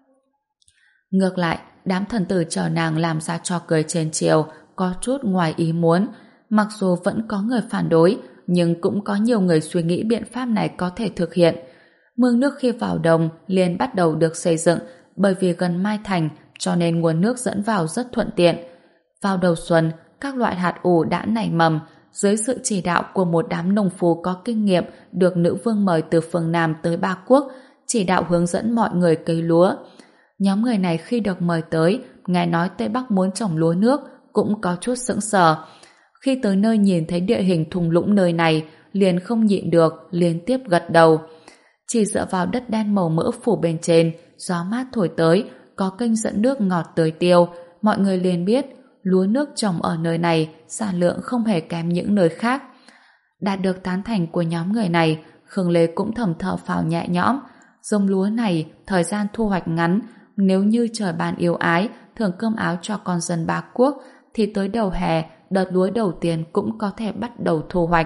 Ngược lại, đám thần tử chờ nàng làm ra trò cười trên triều có chút ngoài ý muốn. Mặc dù vẫn có người phản đối, nhưng cũng có nhiều người suy nghĩ biện pháp này có thể thực hiện. Mương nước khi vào đồng liền bắt đầu được xây dựng, bởi vì gần Mai Thành cho nên nguồn nước dẫn vào rất thuận tiện. Vào đầu xuân, các loại hạt ủ đã nảy mầm, dưới sự chỉ đạo của một đám nông phu có kinh nghiệm được nữ vương mời từ phương Nam tới ba quốc, chỉ đạo hướng dẫn mọi người cấy lúa. Nhóm người này khi được mời tới, nghe nói Tây Bắc muốn trồng lúa nước, cũng có chút sững sờ. Khi tới nơi nhìn thấy địa hình thung lũng nơi này, liền không nhịn được, liên tiếp gật đầu. Chỉ dựa vào đất đen màu mỡ phủ bên trên, gió mát thổi tới, có kênh dẫn nước ngọt tưới tiêu, mọi người liền biết lúa nước trồng ở nơi này sản lượng không hề kém những nơi khác. Đạt được tán thành của nhóm người này, Khương Lê cũng thầm thở phào nhẹ nhõm. Giống lúa này thời gian thu hoạch ngắn, nếu như trời ban yêu ái thưởng cơm áo cho con dân ba quốc, thì tới đầu hè đợt lúa đầu tiên cũng có thể bắt đầu thu hoạch.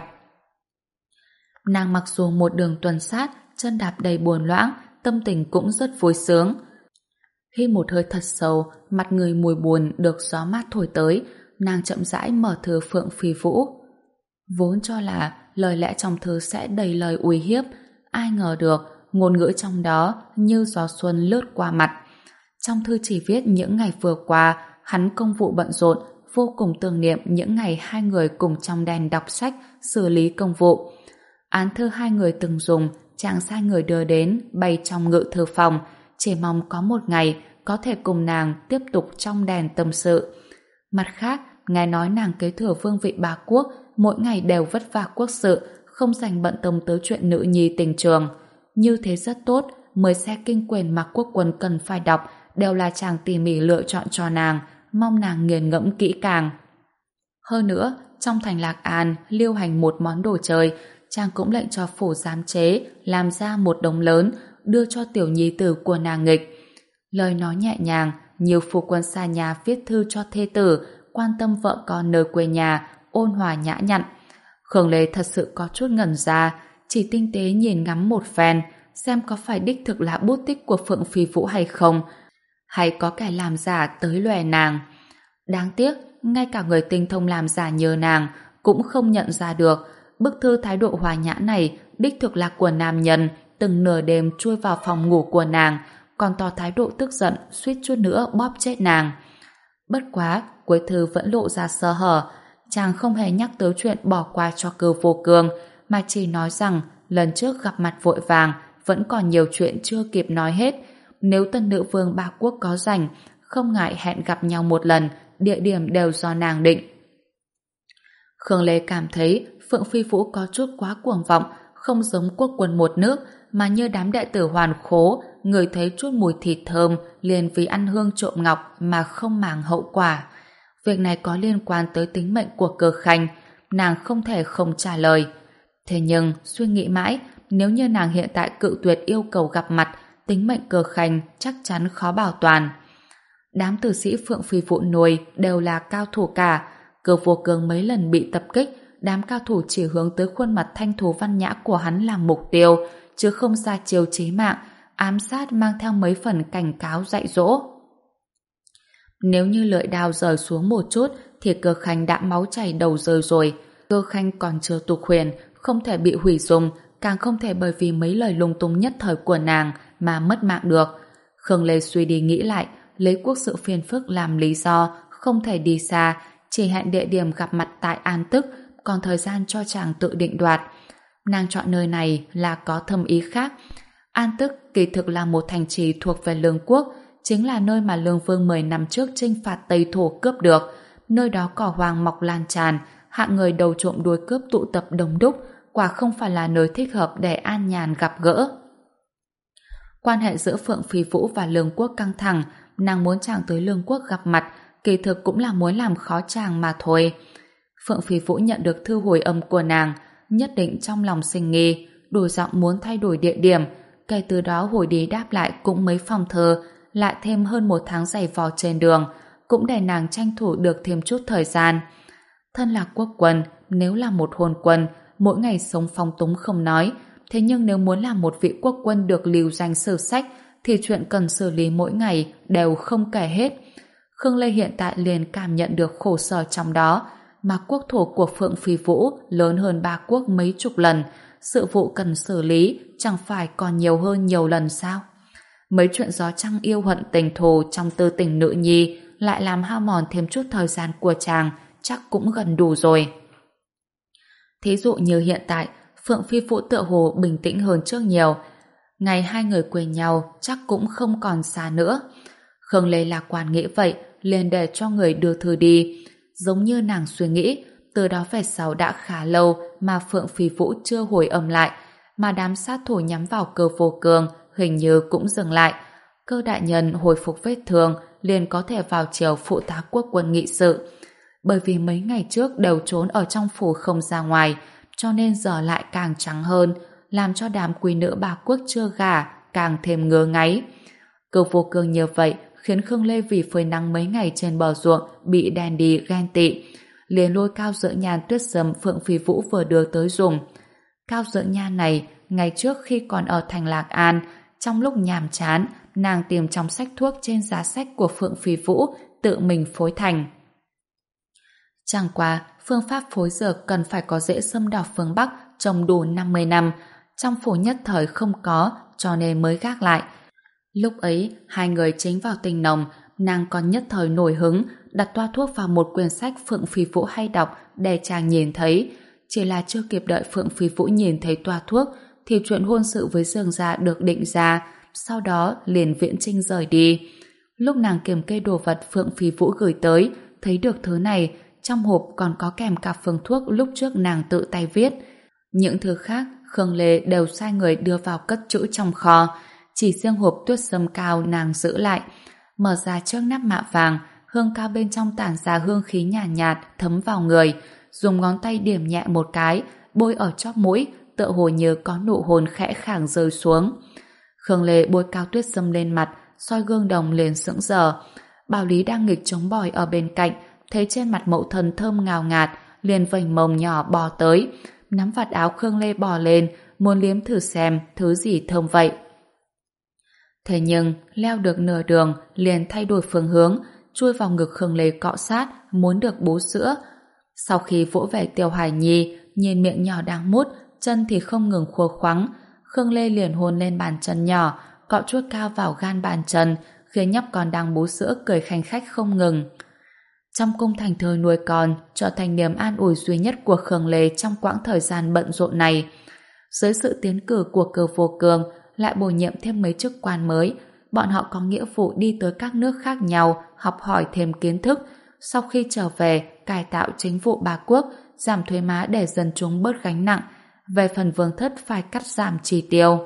Nàng mặc dù một đường tuần sát, chân đạp đầy buồn loãng, tâm tình cũng rất vui sướng. Khi một hơi thật sâu, mặt người mùi buồn được gió mát thổi tới, nàng chậm rãi mở thư Phượng Phi Vũ. Vốn cho là lời lẽ trong thư sẽ đầy lời uy hiếp, ai ngờ được ngôn ngữ trong đó như gió xuân lướt qua mặt. Trong thư chỉ viết những ngày vừa qua hắn công vụ bận rộn, vô cùng tưởng niệm những ngày hai người cùng trong đèn đọc sách, xử lý công vụ. Án thư hai người từng dùng, chàng sai người đưa đến bày trong ngự thư phòng, chỉ mong có một ngày có thể cùng nàng tiếp tục trong đèn tâm sự. Mặt khác, nghe nói nàng kế thừa vương vị bá quốc, mỗi ngày đều vất vả quốc sự, không dành bận tâm tới chuyện nữ nhi tình trường. Như thế rất tốt, mười xe kinh quyền mà quốc quân cần phải đọc đều là chàng tỉ mỉ lựa chọn cho nàng, mong nàng nghiền ngẫm kỹ càng. Hơn nữa, trong thành Lạc An lưu hành một món đồ chơi, chàng cũng lệnh cho phủ giám chế làm ra một đống lớn, đưa cho tiểu nhi tử của nàng nghịch. Lời nói nhẹ nhàng, nhiều phu quân xa nhà viết thư cho thê tử, quan tâm vợ con nơi quê nhà, ôn hòa nhã nhặn. Khương Lê thật sự có chút ngẩn ra, chỉ tinh tế nhìn ngắm một phen, xem có phải đích thực là bút tích của Phượng Phi Vũ hay không, hay có kẻ làm giả tới lòe nàng. Đáng tiếc, ngay cả người tinh thông làm giả nhờ nàng cũng không nhận ra được, bức thư thái độ hòa nhã này đích thực là của nam nhân từng nửa đêm chui vào phòng ngủ của nàng, còn tỏ thái độ tức giận suýt chút nữa bóp chết nàng. Bất quá, cuối thư vẫn lộ ra sơ hở, chàng không hề nhắc tới chuyện bỏ qua cho Cơ Vô Cương, mà chỉ nói rằng lần trước gặp mặt vội vàng, vẫn còn nhiều chuyện chưa kịp nói hết. Nếu tân nữ vương ba quốc có rảnh, không ngại hẹn gặp nhau một lần, địa điểm đều do nàng định. Khương Lê cảm thấy Phượng Phi Vũ có chút quá cuồng vọng, không giống quốc quân một nước, mà như đám đệ tử hoàn khố, người thấy chút mùi thịt thơm liền vì ăn hương trộm ngọc mà không màng hậu quả. Việc này có liên quan tới tính mệnh của Cơ Khanh, nàng không thể không trả lời. Thế nhưng, suy nghĩ mãi, nếu như nàng hiện tại cự tuyệt yêu cầu gặp mặt, tính mệnh Cơ Khanh chắc chắn khó bảo toàn. Đám tử sĩ Phượng Phi Vũ nuôi đều là cao thủ cả. Cơ Vô Cương mấy lần bị tập kích, đám cao thủ chỉ hướng tới khuôn mặt thanh thú văn nhã của hắn làm mục tiêu, chứ không ra chiêu chí mạng, ám sát mang theo mấy phần cảnh cáo dạy dỗ. Nếu như lưỡi đao rời xuống một chút thì Cơ Khanh đã máu chảy đầu rơi rồi. Cơ Khanh còn chưa tục huyền, không thể bị hủy dung, càng không thể bởi vì mấy lời lung tung nhất thời của nàng mà mất mạng được. Khương Lê suy đi nghĩ lại, lấy quốc sự phiền phức làm lý do, không thể đi xa, chỉ hẹn địa điểm gặp mặt tại An Tức, còn thời gian cho chàng tự định đoạt. Nàng chọn nơi này là có thâm ý khác. An Tức kỳ thực là một thành trì thuộc về Lương quốc, chính là nơi mà Lương Vương mười năm trước chinh phạt Tây Thổ cướp được. Nơi đó cỏ hoang mọc lan tràn, hạng người đầu trộm đuôi cướp tụ tập đông đúc, quả không phải là nơi thích hợp để an nhàn gặp gỡ. Quan hệ giữa Phượng Phi Vũ và Lương quốc căng thẳng, nàng muốn chàng tới Lương quốc gặp mặt, kỳ thực cũng là muốn làm khó chàng mà thôi. Phượng Phi Vũ nhận được thư hồi âm của nàng, nhất định trong lòng sinh nghi, đổi giọng muốn thay đổi địa điểm. Kể từ đó hồi đi đáp lại cũng mấy phòng thơ, lại thêm hơn một tháng giày vò trên đường, cũng để nàng tranh thủ được thêm chút thời gian. Thân là quốc quân, nếu là một hôn quân, mỗi ngày sống phong túng không nói, thế nhưng nếu muốn làm một vị quốc quân được lưu danh sử sách, thì chuyện cần xử lý mỗi ngày đều không kể hết. Khương Lê hiện tại liền cảm nhận được khổ sở trong đó, mà quốc thổ của Phượng Phi Vũ lớn hơn ba quốc mấy chục lần, sự vụ cần xử lý chẳng phải còn nhiều hơn nhiều lần sao? Mấy chuyện gió trăng yêu hận tình thù trong tư tình nữ nhi lại làm hao mòn thêm chút thời gian của chàng, chắc cũng gần đủ rồi. Thí dụ như hiện tại, Phượng Phi Vũ tựa hồ bình tĩnh hơn trước nhiều. Ngày hai người quên nhau chắc cũng không còn xa nữa. Khương Lê lạc quan nghĩ vậy, liền để cho người đưa thư đi. Giống như nàng suy nghĩ, từ đó về sau đã khá lâu mà Phượng Phi Vũ chưa hồi âm lại, mà đám sát thủ nhắm vào Cơ Vô Cương hình như cũng dừng lại. Cơ đại nhân hồi phục vết thương, liền có thể vào triều phụ tá quốc quân nghị sự. Bởi vì mấy ngày trước đều trốn ở trong phủ không ra ngoài, cho nên giờ lại càng trắng hơn, làm cho đám quý nữ ba quốc chưa gả càng thêm ngứa ngáy. Cơ Vô Cương như vậy khiến Khương Lê vì phơi nắng mấy ngày trên bờ ruộng bị đen đi ghen tị, liền lôi Cao Dỡ Nhan tuyết sâm Phượng Phi Vũ vừa đưa tới dùng. Cao Dỡ Nhan này, ngày trước khi còn ở thành Lạc An, trong lúc nhàm chán, nàng tìm trong sách thuốc trên giá sách của Phượng Phi Vũ tự mình phối thành. Chẳng qua, phương pháp phối dược cần phải có rễ sâm đỏ phương Bắc trồng đủ năm mươi năm, trong phủ nhất thời không có, cho nên mới gác lại. Lúc ấy, hai người chính vào tình nồng, nàng còn nhất thời nổi hứng, đặt toa thuốc vào một quyển sách Phượng Phi Vũ hay đọc để chàng nhìn thấy. Chỉ là chưa kịp đợi Phượng Phi Vũ nhìn thấy toa thuốc, thì chuyện hôn sự với Dương gia được định ra, sau đó liền viễn trinh rời đi. Lúc nàng kiểm kê đồ vật Phượng Phí Vũ gửi tới, thấy được thứ này, trong hộp còn có kèm cả phương thuốc lúc trước nàng tự tay viết. Những thứ khác, Khương Lê đều sai người đưa vào cất trữ trong kho, chỉ riêng hộp tuyết sâm cao nàng giữ lại. Mở ra trước nắp mạ vàng, hương cao bên trong tản ra hương khí nhàn nhạt, nhạt thấm vào người, dùng ngón tay điểm nhẹ một cái, bôi ở chóp mũi, tựa hồ như có nụ hôn khẽ khàng rơi xuống. Khương Lê bôi cao tuyết sâm lên mặt, soi gương đồng liền sững sờ. Bảo Lý đang nghịch chống bỏi ở bên cạnh, thấy trên mặt mẫu thân thơm ngào ngạt, liền vành mông nhỏ bò tới, nắm vạt áo Khương Lê bò lên, muốn liếm thử xem thứ gì thơm vậy. Thế nhưng, leo được nửa đường, liền thay đổi phương hướng, chui vào ngực Khương Lê cọ sát, muốn được bú sữa. Sau khi vỗ về Tiểu Hải Nhi, nhìn miệng nhỏ đang mút, chân thì không ngừng khua khoắng, Khương Lê liền hôn lên bàn chân nhỏ, cọ chuốt cao vào gan bàn chân, khiến nhóc còn đang bú sữa cười khanh khách không ngừng. Trong cung thành thơi nuôi con trở thành niềm an ủi duy nhất của Khương Lê trong quãng thời gian bận rộn này. Dưới sự tiến cử của Cơ Vô Cường, lại bổ nhiệm thêm mấy chức quan mới, bọn họ có nghĩa vụ đi tới các nước khác nhau học hỏi thêm kiến thức, sau khi trở về cải tạo chính vụ ba quốc, giảm thuế má để dân chúng bớt gánh nặng. Về phần vương thất phải cắt giảm chi tiêu.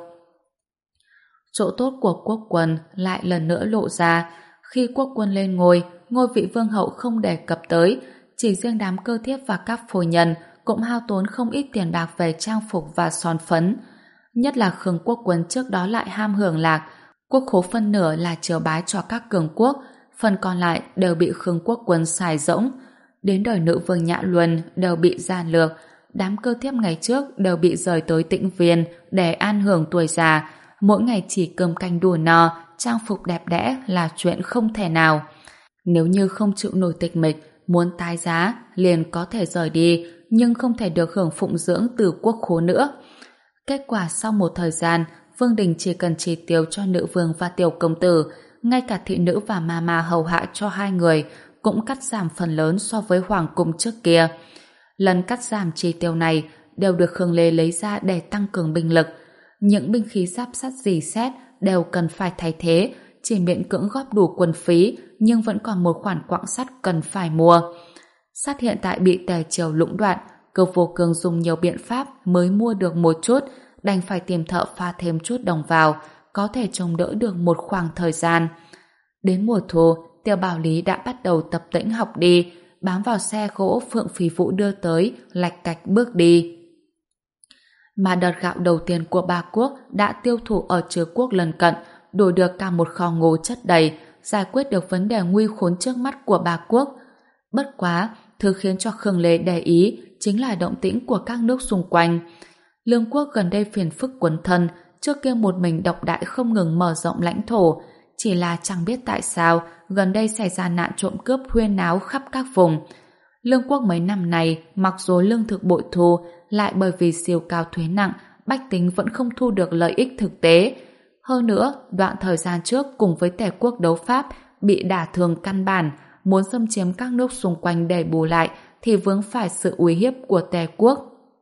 Chỗ tốt của quốc quân lại lần nữa lộ ra. Khi quốc quân lên ngôi, ngôi vị vương hậu không đề cập tới, chỉ riêng đám cơ thiếp và các phu nhân cũng hao tốn không ít tiền bạc về trang phục và son phấn. Nhất là Khương quốc quân trước đó lại ham hưởng lạc, quốc khố phân nửa là chiều bái cho các cường quốc, phần còn lại đều bị Khương quốc quân xài rỗng. Đến đời nữ vương Nhã Luân đều bị gian lược, đám cơ thiếp ngày trước đều bị rời tới Tĩnh Viên để an hưởng tuổi già, mỗi ngày chỉ cơm canh đùa no, trang phục đẹp đẽ là chuyện không thể nào. Nếu như không chịu nổi tịch mịch, muốn tái giá, liền có thể rời đi, nhưng không thể được hưởng phụng dưỡng từ quốc khố nữa. Kết quả sau một thời gian, Vương Đình chỉ cần chi tiêu cho nữ vương và tiểu công tử, ngay cả thị nữ và ma ma hầu hạ cho hai người cũng cắt giảm phần lớn so với hoàng cung trước kia. Lần cắt giảm chi tiêu này đều được Khương Lê lấy ra để tăng cường binh lực. Những binh khí giáp sắt dì xét đều cần phải thay thế, chỉ miễn cưỡng góp đủ quân phí, nhưng vẫn còn một khoản quặng sắt cần phải mua. Sắt hiện tại bị Tề Triều lũng đoạn, Cơ Vô Cường dùng nhiều biện pháp mới mua được một chút, đành phải tìm thợ pha thêm chút đồng vào, có thể chống đỡ được một khoảng thời gian. Đến mùa thu, Tiêu Bảo Lý đã bắt đầu tập tễnh học đi, bám vào xe gỗ Phượng Phí Vũ đưa tới, lạch cạch bước đi. Mà đợt gạo đầu tiên của ba quốc đã tiêu thụ ở Trư quốc lân cận, đổi được cả một kho ngô chất đầy, giải quyết được vấn đề nguy khốn trước mắt của ba quốc. Bất quá, thứ khiến cho Khương Lê để ý chính là động tĩnh của các nước xung quanh. Lương quốc gần đây phiền phức quấn thân, trước kia một mình độc đại không ngừng mở rộng lãnh thổ, chỉ là chẳng biết tại sao gần đây xảy ra nạn trộm cướp huyên náo khắp các vùng. Lương quốc mấy năm này mặc dù lương thực bội thu, lại bởi vì siêu cao thuế nặng, bách tính vẫn không thu được lợi ích thực tế. Hơn nữa, đoạn thời gian trước cùng với Tề quốc đấu Pháp bị đả thương căn bản, muốn xâm chiếm các nước xung quanh để bù lại thì vướng phải sự uy hiếp của Tề quốc.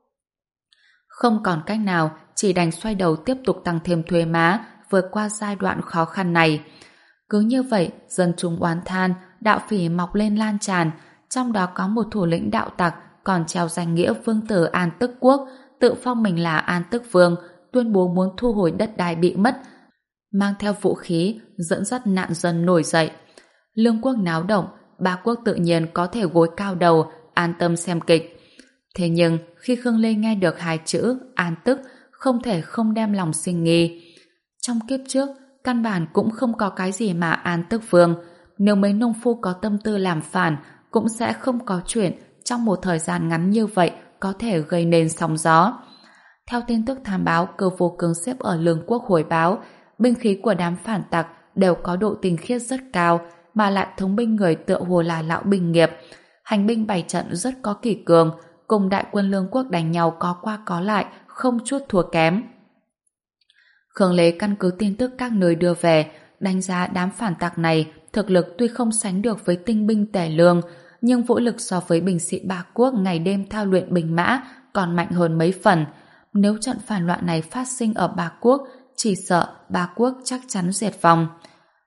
Không còn cách nào, chỉ đành xoay đầu tiếp tục tăng thêm thuế má, vượt qua giai đoạn khó khăn này. Cứ như vậy, dân chúng oán than, đạo phỉ mọc lên lan tràn, trong đó có một thủ lĩnh đạo tặc còn treo danh nghĩa vương tử An Tức Quốc, tự phong mình là An Tức Vương, tuyên bố muốn thu hồi đất đai bị mất, mang theo vũ khí, dẫn dắt nạn dân nổi dậy. Lương quốc náo động, ba quốc tự nhiên có thể gối cao đầu, an tâm xem kịch. Thế nhưng, khi Khương Lê nghe được hai chữ An Tức, không thể không đem lòng sinh nghi. Trong kiếp trước, căn bản cũng không có cái gì mà An Tức Vương. Nếu mấy nông phu có tâm tư làm phản, cũng sẽ không có chuyện trong một thời gian ngắn như vậy có thể gây nên sóng gió. Theo tin tức thám báo Cơ Vô Cường xếp ở Lương quốc hồi báo, binh khí của đám phản tặc đều có độ tinh khiết rất cao, mà lại thống binh người tựa hồ là lão binh nghiệp. Hành binh bày trận rất có kỷ cường, cùng đại quân Lương quốc đánh nhau có qua có lại, không chút thua kém. Khương Lê căn cứ tin tức các nơi đưa về, đánh giá đám phản tặc này thực lực tuy không sánh được với tinh binh Tề Lương, nhưng vũ lực so với binh sĩ ba quốc ngày đêm thao luyện binh mã còn mạnh hơn mấy phần. Nếu trận phản loạn này phát sinh ở ba quốc, chỉ sợ ba quốc chắc chắn diệt vong.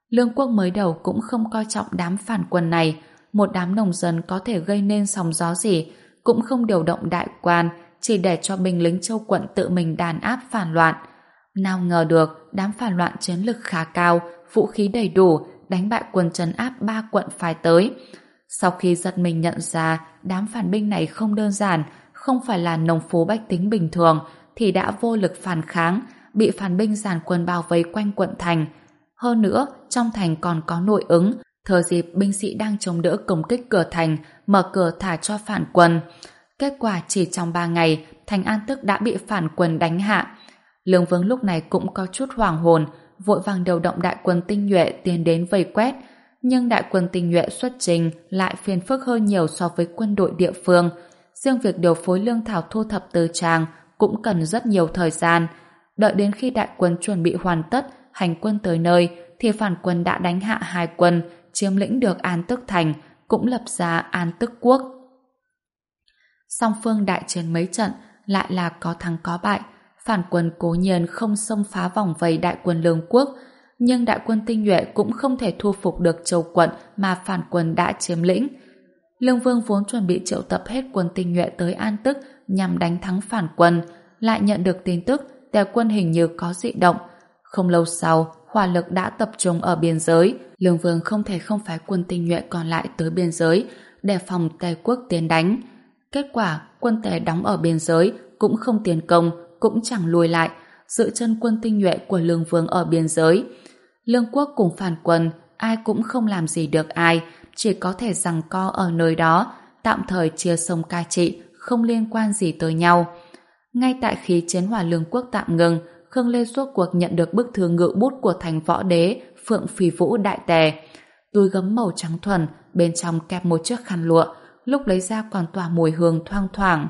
Lương Quốc mới đầu cũng không coi trọng đám phản quân này, một đám nông dân có thể gây nên sóng gió gì, cũng không điều động đại quan, chỉ để cho binh lính châu quận tự mình đàn áp phản loạn. Nào ngờ được, đám phản loạn chiến lực khá cao, vũ khí đầy đủ, đánh bại quân trấn áp ba quận phải tới. Sau khi giật mình nhận ra đám phản binh này không đơn giản, không phải là nông phú bách tính bình thường, thì đã vô lực phản kháng, bị phản binh giàn quân bao vây quanh quận thành. Hơn nữa, trong thành còn có nội ứng, thừa dịp binh sĩ đang chống đỡ công kích cửa thành, mở cửa thả cho phản quân. Kết quả chỉ trong ba ngày, thành An Tức đã bị phản quân đánh hạ. Lương Vương lúc này cũng có chút hoàng hồn, vội vàng điều động đại quân tinh nhuệ tiến đến vây quét. Nhưng đại quân tinh nhuệ xuất trình lại phiền phức hơn nhiều so với quân đội địa phương. Riêng việc điều phối lương thảo thu thập từ tràng cũng cần rất nhiều thời gian. Đợi đến khi đại quân chuẩn bị hoàn tất, hành quân tới nơi, thì phản quân đã đánh hạ hai quân, chiếm lĩnh được An Tức thành, cũng lập ra An Tức quốc. Song phương đại chiến mấy trận, lại là có thắng có bại. Phản quân cố nhiên không xông phá vòng vây đại quân Lương Quốc, nhưng đại quân tinh nhuệ cũng không thể thu phục được châu quận mà phản quân đã chiếm lĩnh. Lương Vương vốn chuẩn bị triệu tập hết quân tinh nhuệ tới An Tức nhằm đánh thắng phản quân, lại nhận được tin tức Tề quân hình như có dị động. Không lâu sau, hỏa lực đã tập trung ở biên giới. Lương Vương không thể không phái quân tinh nhuệ còn lại tới biên giới để phòng Tề quốc tiến đánh. Kết quả, quân Tề đóng ở biên giới cũng không tiến công, cũng chẳng lùi lại, giữ chân quân tinh nhuệ của Lương Vương ở biên giới. Lương Quốc cùng phản quân, ai cũng không làm gì được ai, chỉ có thể giằng co ở nơi đó, tạm thời chia sông cai trị, không liên quan gì tới nhau. Ngay tại khi chiến hỏa Lương Quốc tạm ngừng, Khương Lê suốt cuộc nhận được bức thư ngự bút của thành võ đế Phượng Phì Vũ Đại Tề. Túi gấm màu trắng thuần, bên trong kẹp một chiếc khăn lụa, lúc lấy ra còn tỏa mùi hương thoang thoảng.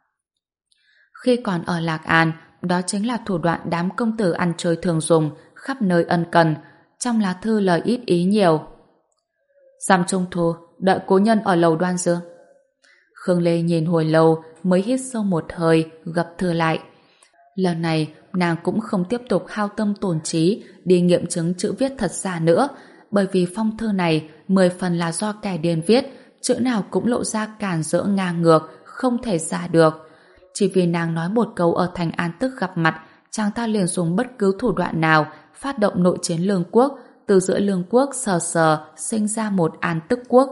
Khi còn ở Lạc An, đó chính là thủ đoạn đám công tử ăn chơi thường dùng, khắp nơi ân cần. Trong lá thư lời ít ý nhiều. Dằm trung thu, đợi cố nhân ở lầu Đoan Dương. Khương Lê nhìn hồi lâu mới hít sâu một hơi, gập thư lại. Lần này, nàng cũng không tiếp tục hao tâm tổn trí đi nghiệm chứng chữ viết thật giả nữa, bởi vì phong thư này mười phần là do kẻ điên viết, chữ nào cũng lộ ra cản rỡ ngang ngược, không thể giả được. Chỉ vì nàng nói một câu ở thành An Tức gặp mặt, chàng ta liền dùng bất cứ thủ đoạn nào phát động nội chiến Lương Quốc, từ giữa Lương Quốc sờ sờ sinh ra một An Tức quốc.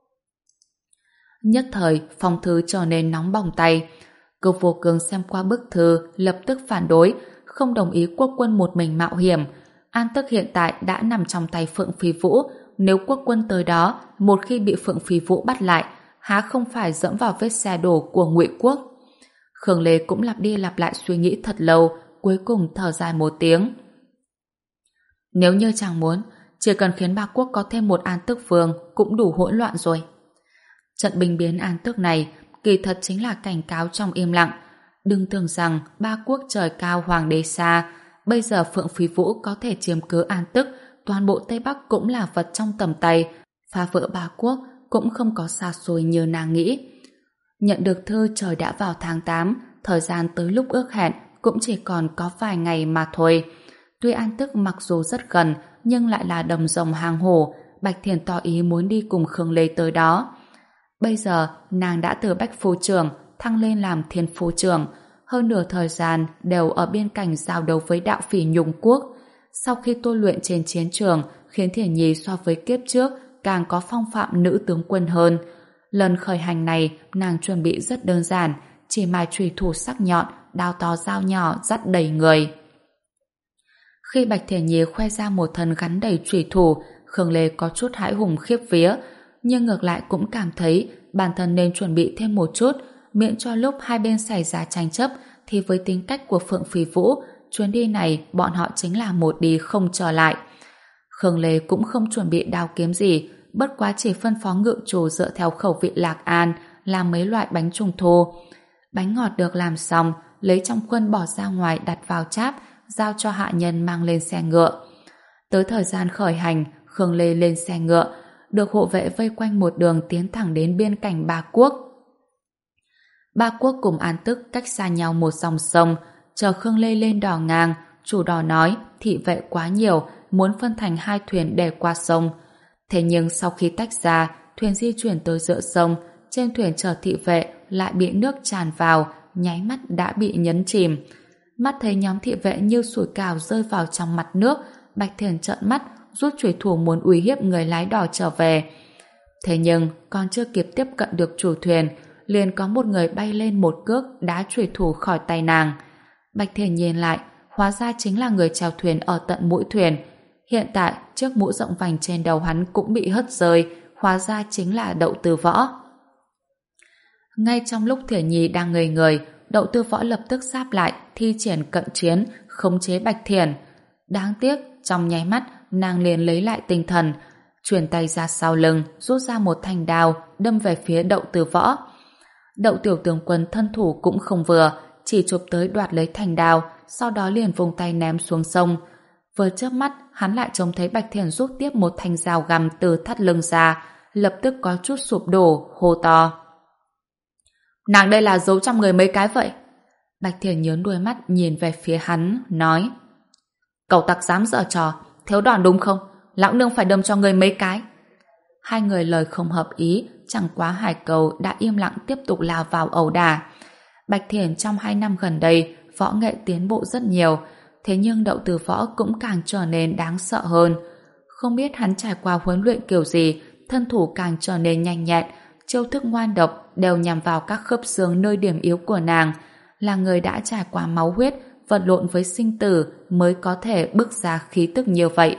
Nhất thời, phong thư trở nên nóng bỏng tay. Cơ Vô Cương xem qua bức thư, lập tức phản đối, không đồng ý quốc quân một mình mạo hiểm. An Tức hiện tại đã nằm trong tay Phượng Phi Vũ, nếu quốc quân tới đó, một khi bị Phượng Phi Vũ bắt lại, há không phải dẫm vào vết xe đổ của Ngụy Quốc. Khương Lê cũng lặp đi lặp lại suy nghĩ thật lâu, cuối cùng thở dài một tiếng. Nếu như chàng muốn, chỉ cần khiến ba quốc có thêm một An Tức vương cũng đủ hỗn loạn rồi. Trận binh biến An Tức này kỳ thật chính là cảnh cáo trong im lặng. Đừng tưởng rằng ba quốc trời cao hoàng đế xa, bây giờ Phượng Phi Vũ có thể chiếm cứ An Tức, toàn bộ Tây Bắc cũng là vật trong tầm tay, phá vỡ ba quốc cũng không có xa xôi như nàng nghĩ. Nhận được thư trời đã vào tháng tám, thời gian tới lúc ước hẹn cũng chỉ còn có vài ngày mà thôi. Tuy An Tức mặc dù rất gần, nhưng lại là đầm rồng hang hổ, Bạch Thiền tỏ ý muốn đi cùng Khương Lê tới đó. Bây giờ, nàng đã từ Bách Phu Trưởng thăng lên làm Thiên Phu Trưởng, hơn nửa thời gian đều ở bên cạnh giao đấu với đạo phỉ Nhung Quốc. Sau khi tôi luyện trên chiến trường, khiến Thiển Nhi so với kiếp trước càng có phong phạm nữ tướng quân hơn. Lần khởi hành này, nàng chuẩn bị rất đơn giản, chỉ mài chùy thủ sắc nhọn, đao to dao nhỏ dắt đầy người. Khi Bạch Thiển Nhi khoe ra một thân gắn đầy chùy thủ, Khương Lê có chút hãi hùng khiếp vía, nhưng ngược lại cũng cảm thấy bản thân nên chuẩn bị thêm một chút, miễn cho lúc hai bên xảy ra tranh chấp thì với tính cách của Phượng Phi Vũ, chuyến đi này bọn họ chính là một đi không trở lại. Khương Lê cũng không chuẩn bị đao kiếm gì, bất quá chỉ phân phó ngự chủ dựa theo khẩu vị Lạc An làm mấy loại bánh trung thu. Bánh ngọt được làm xong, lấy trong khuôn bỏ ra ngoài đặt vào cháp, giao cho hạ nhân mang lên xe ngựa. Tới thời gian khởi hành, Khương Lê lên xe ngựa, được hộ vệ vây quanh một đường tiến thẳng đến biên cảnh ba quốc. Ba quốc cùng An Tức cách xa nhau một dòng sông, chờ Khương Lê lên đò ngang, chủ đò nói thị vệ quá nhiều muốn phân thành hai thuyền để qua sông. Thế nhưng sau khi tách ra, thuyền di chuyển tới giữa sông, trên thuyền chở thị vệ lại bị nước tràn vào, nháy mắt đã bị nhấn chìm. Mắt thấy nhóm thị vệ như sủi cảo rơi vào trong mặt nước, Bạch Thiền trợn mắt, rút chùy thủ muốn uy hiếp người lái đò trở về. Thế nhưng còn chưa kịp tiếp cận được chủ thuyền, liền có một người bay lên một cước đá chùy thủ khỏi tay nàng. Bạch Thiền nhìn lại, hóa ra chính là người chèo thuyền ở tận mũi thuyền. Hiện tại chiếc mũ rộng vành trên đầu hắn cũng bị hất rơi, hóa ra chính là Đậu Tư Võ. Ngay trong lúc Thiển Nhi đang ngây người, Đậu Tư Võ lập tức giáp lại, thi triển cận chiến, khống chế Bạch Thiển. Đáng tiếc, trong nháy mắt, nàng liền lấy lại tinh thần, chuyển tay ra sau lưng, rút ra một thanh đao, đâm về phía Đậu Tư Võ. Đậu tiểu tướng quân thân thủ cũng không vừa, chỉ chụp tới đoạt lấy thanh đao, sau đó liền vùng tay ném xuống sông. Vừa chớp mắt, hắn lại trông thấy Bạch Thiển rút tiếp một thanh dao găm từ thắt lưng ra, lập tức có chút sụp đổ, hô to. Nàng đây là giấu trong người mấy cái vậy? Bạch Thiển nhớn đuôi mắt nhìn về phía hắn, nói: Cậu tặc dám giở trò, thiếu đòn đúng không? Lão nương phải đâm cho người mấy cái. Hai người lời không hợp ý, chẳng quá Hải Cầu đã im lặng tiếp tục lao vào ẩu đả. Bạch Thiển trong hai năm gần đây võ nghệ tiến bộ rất nhiều, thế nhưng Đậu Tư Võ cũng càng trở nên đáng sợ hơn. Không biết hắn trải qua huấn luyện kiểu gì, thân thủ càng trở nên nhanh nhẹn, chiêu thức ngoan độc đều nhằm vào các khớp xương nơi điểm yếu của nàng. Là người đã trải qua máu huyết, vật lộn với sinh tử mới có thể bức ra khí tức như vậy.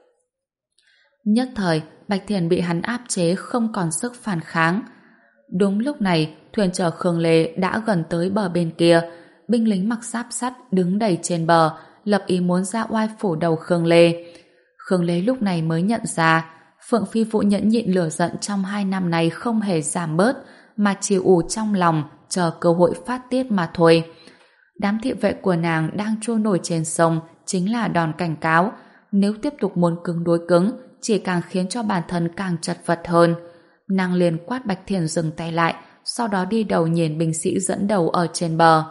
Nhất thời, Bạch Thiển bị hắn áp chế không còn sức phản kháng. Đúng lúc này, thuyền chở Khương Lê đã gần tới bờ bên kia. Binh lính mặc giáp sắt đứng đầy trên bờ, lập ý muốn ra oai phủ đầu Khương Lê. Khương Lê lúc này mới nhận ra, Phượng Phi Vũ nhẫn nhịn lửa giận trong hai năm này không hề giảm bớt, mà chỉ ủ trong lòng, chờ cơ hội phát tiết mà thôi. Đám thị vệ của nàng đang trôi nổi trên sông chính là đòn cảnh cáo. Nếu tiếp tục muốn cứng đối cứng, chỉ càng khiến cho bản thân càng chật vật hơn. Nàng liền quát Bạch Thiển dừng tay lại, sau đó đi đầu nhìn binh sĩ dẫn đầu ở trên bờ.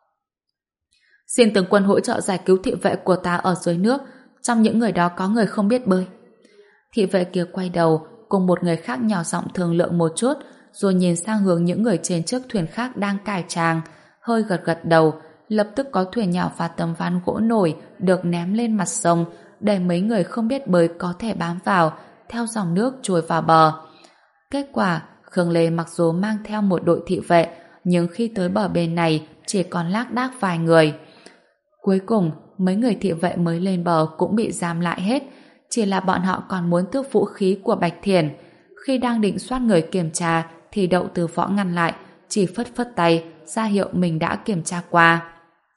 Xin tướng quân hỗ trợ giải cứu thị vệ của ta ở dưới nước, trong những người đó có người không biết bơi. Thị vệ kia quay đầu, cùng một người khác nhỏ giọng thương lượng một chút, rồi nhìn sang hướng những người trên chiếc thuyền khác đang cài tràng, hơi gật gật đầu. Lập tức có thuyền nhỏ và tấm ván gỗ nổi được ném lên mặt sông, để mấy người không biết bơi có thể bám vào, theo dòng nước trôi vào bờ. Kết quả, Khương Lê mặc dù mang theo một đội thị vệ, nhưng khi tới bờ bên này chỉ còn lác đác vài người. Cuối cùng, mấy người thị vệ mới lên bờ cũng bị giam lại hết, chỉ là bọn họ còn muốn tước vũ khí của Bạch Thiển. Khi đang định soát người kiểm tra thì Đậu Tư Võ ngăn lại, chỉ phất phất tay ra hiệu mình đã kiểm tra qua.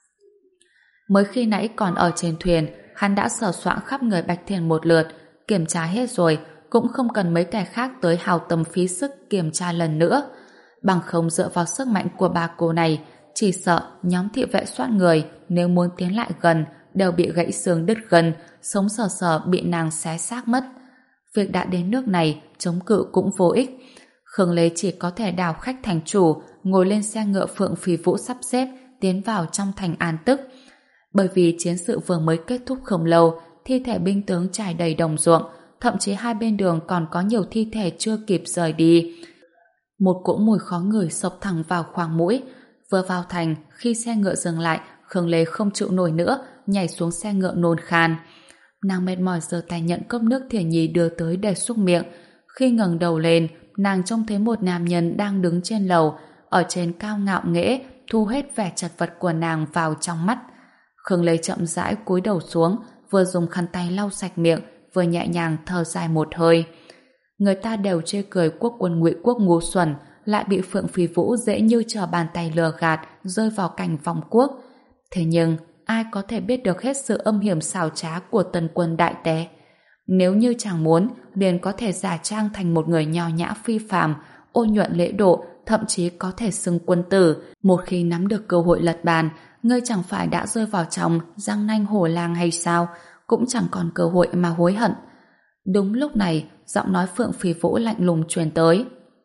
Mới khi nãy còn ở trên thuyền, hắn đã sờ soạng khắp người Bạch Thiển một lượt, kiểm tra hết rồi, cũng không cần mấy kẻ khác tới hào tâm phí sức kiểm tra lần nữa. Bằng không dựa vào sức mạnh của bà cô này, chỉ sợ nhóm thị vệ soát người nếu muốn tiến lại gần đều bị gãy xương đứt gân, sống sờ sờ bị nàng xé xác mất. Việc đã đến nước này, chống cự cũng vô ích. Khương Lê chỉ có thể đào khách thành chủ, ngồi lên xe ngựa Phượng Phi Vũ sắp xếp, tiến vào trong thành An Tức. Bởi vì chiến sự vừa mới kết thúc không lâu, thi thể binh tướng trải đầy đồng ruộng, thậm chí hai bên đường còn có nhiều thi thể chưa kịp rời đi. Một cỗ mùi khó ngửi xộc thẳng vào khoang mũi. Vừa vào thành, khi xe ngựa dừng lại, Khương Lê không chịu nổi nữa, nhảy xuống xe ngựa nôn khan. Nàng mệt mỏi giơ tay nhận cốc nước Thiển Nhi đưa tới để xúc miệng. Khi ngẩng đầu lên, nàng trông thấy một nam nhân đang đứng trên lầu, ở trên cao ngạo nghễ, thu hết vẻ chật vật của nàng vào trong mắt. Khương Lê chậm rãi cúi đầu xuống, vừa dùng khăn tay lau sạch miệng, vừa nhẹ nhàng thở dài một hơi. Người ta đều chê cười quốc quân Ngụy Quốc ngu xuẩn, lại bị Phượng Phi Vũ dễ như trở bàn tay lừa gạt, rơi vào cảnh vong quốc. Thế nhưng, ai có thể biết được hết sự âm hiểm xảo trá của tần quân đại tế? Nếu như chàng muốn, liền có thể giả trang thành một người nho nhã phi phàm, ôn nhuận lễ độ, thậm chí có thể xưng quân tử. Một khi nắm được cơ hội lật bàn, ngươi chẳng phải đã rơi vào trong răng nanh hổ lang hay sao, cũng chẳng còn cơ hội mà hối hận. Đúng lúc này, giọng nói Phượng Phi Vũ lạnh lùng truyền tới.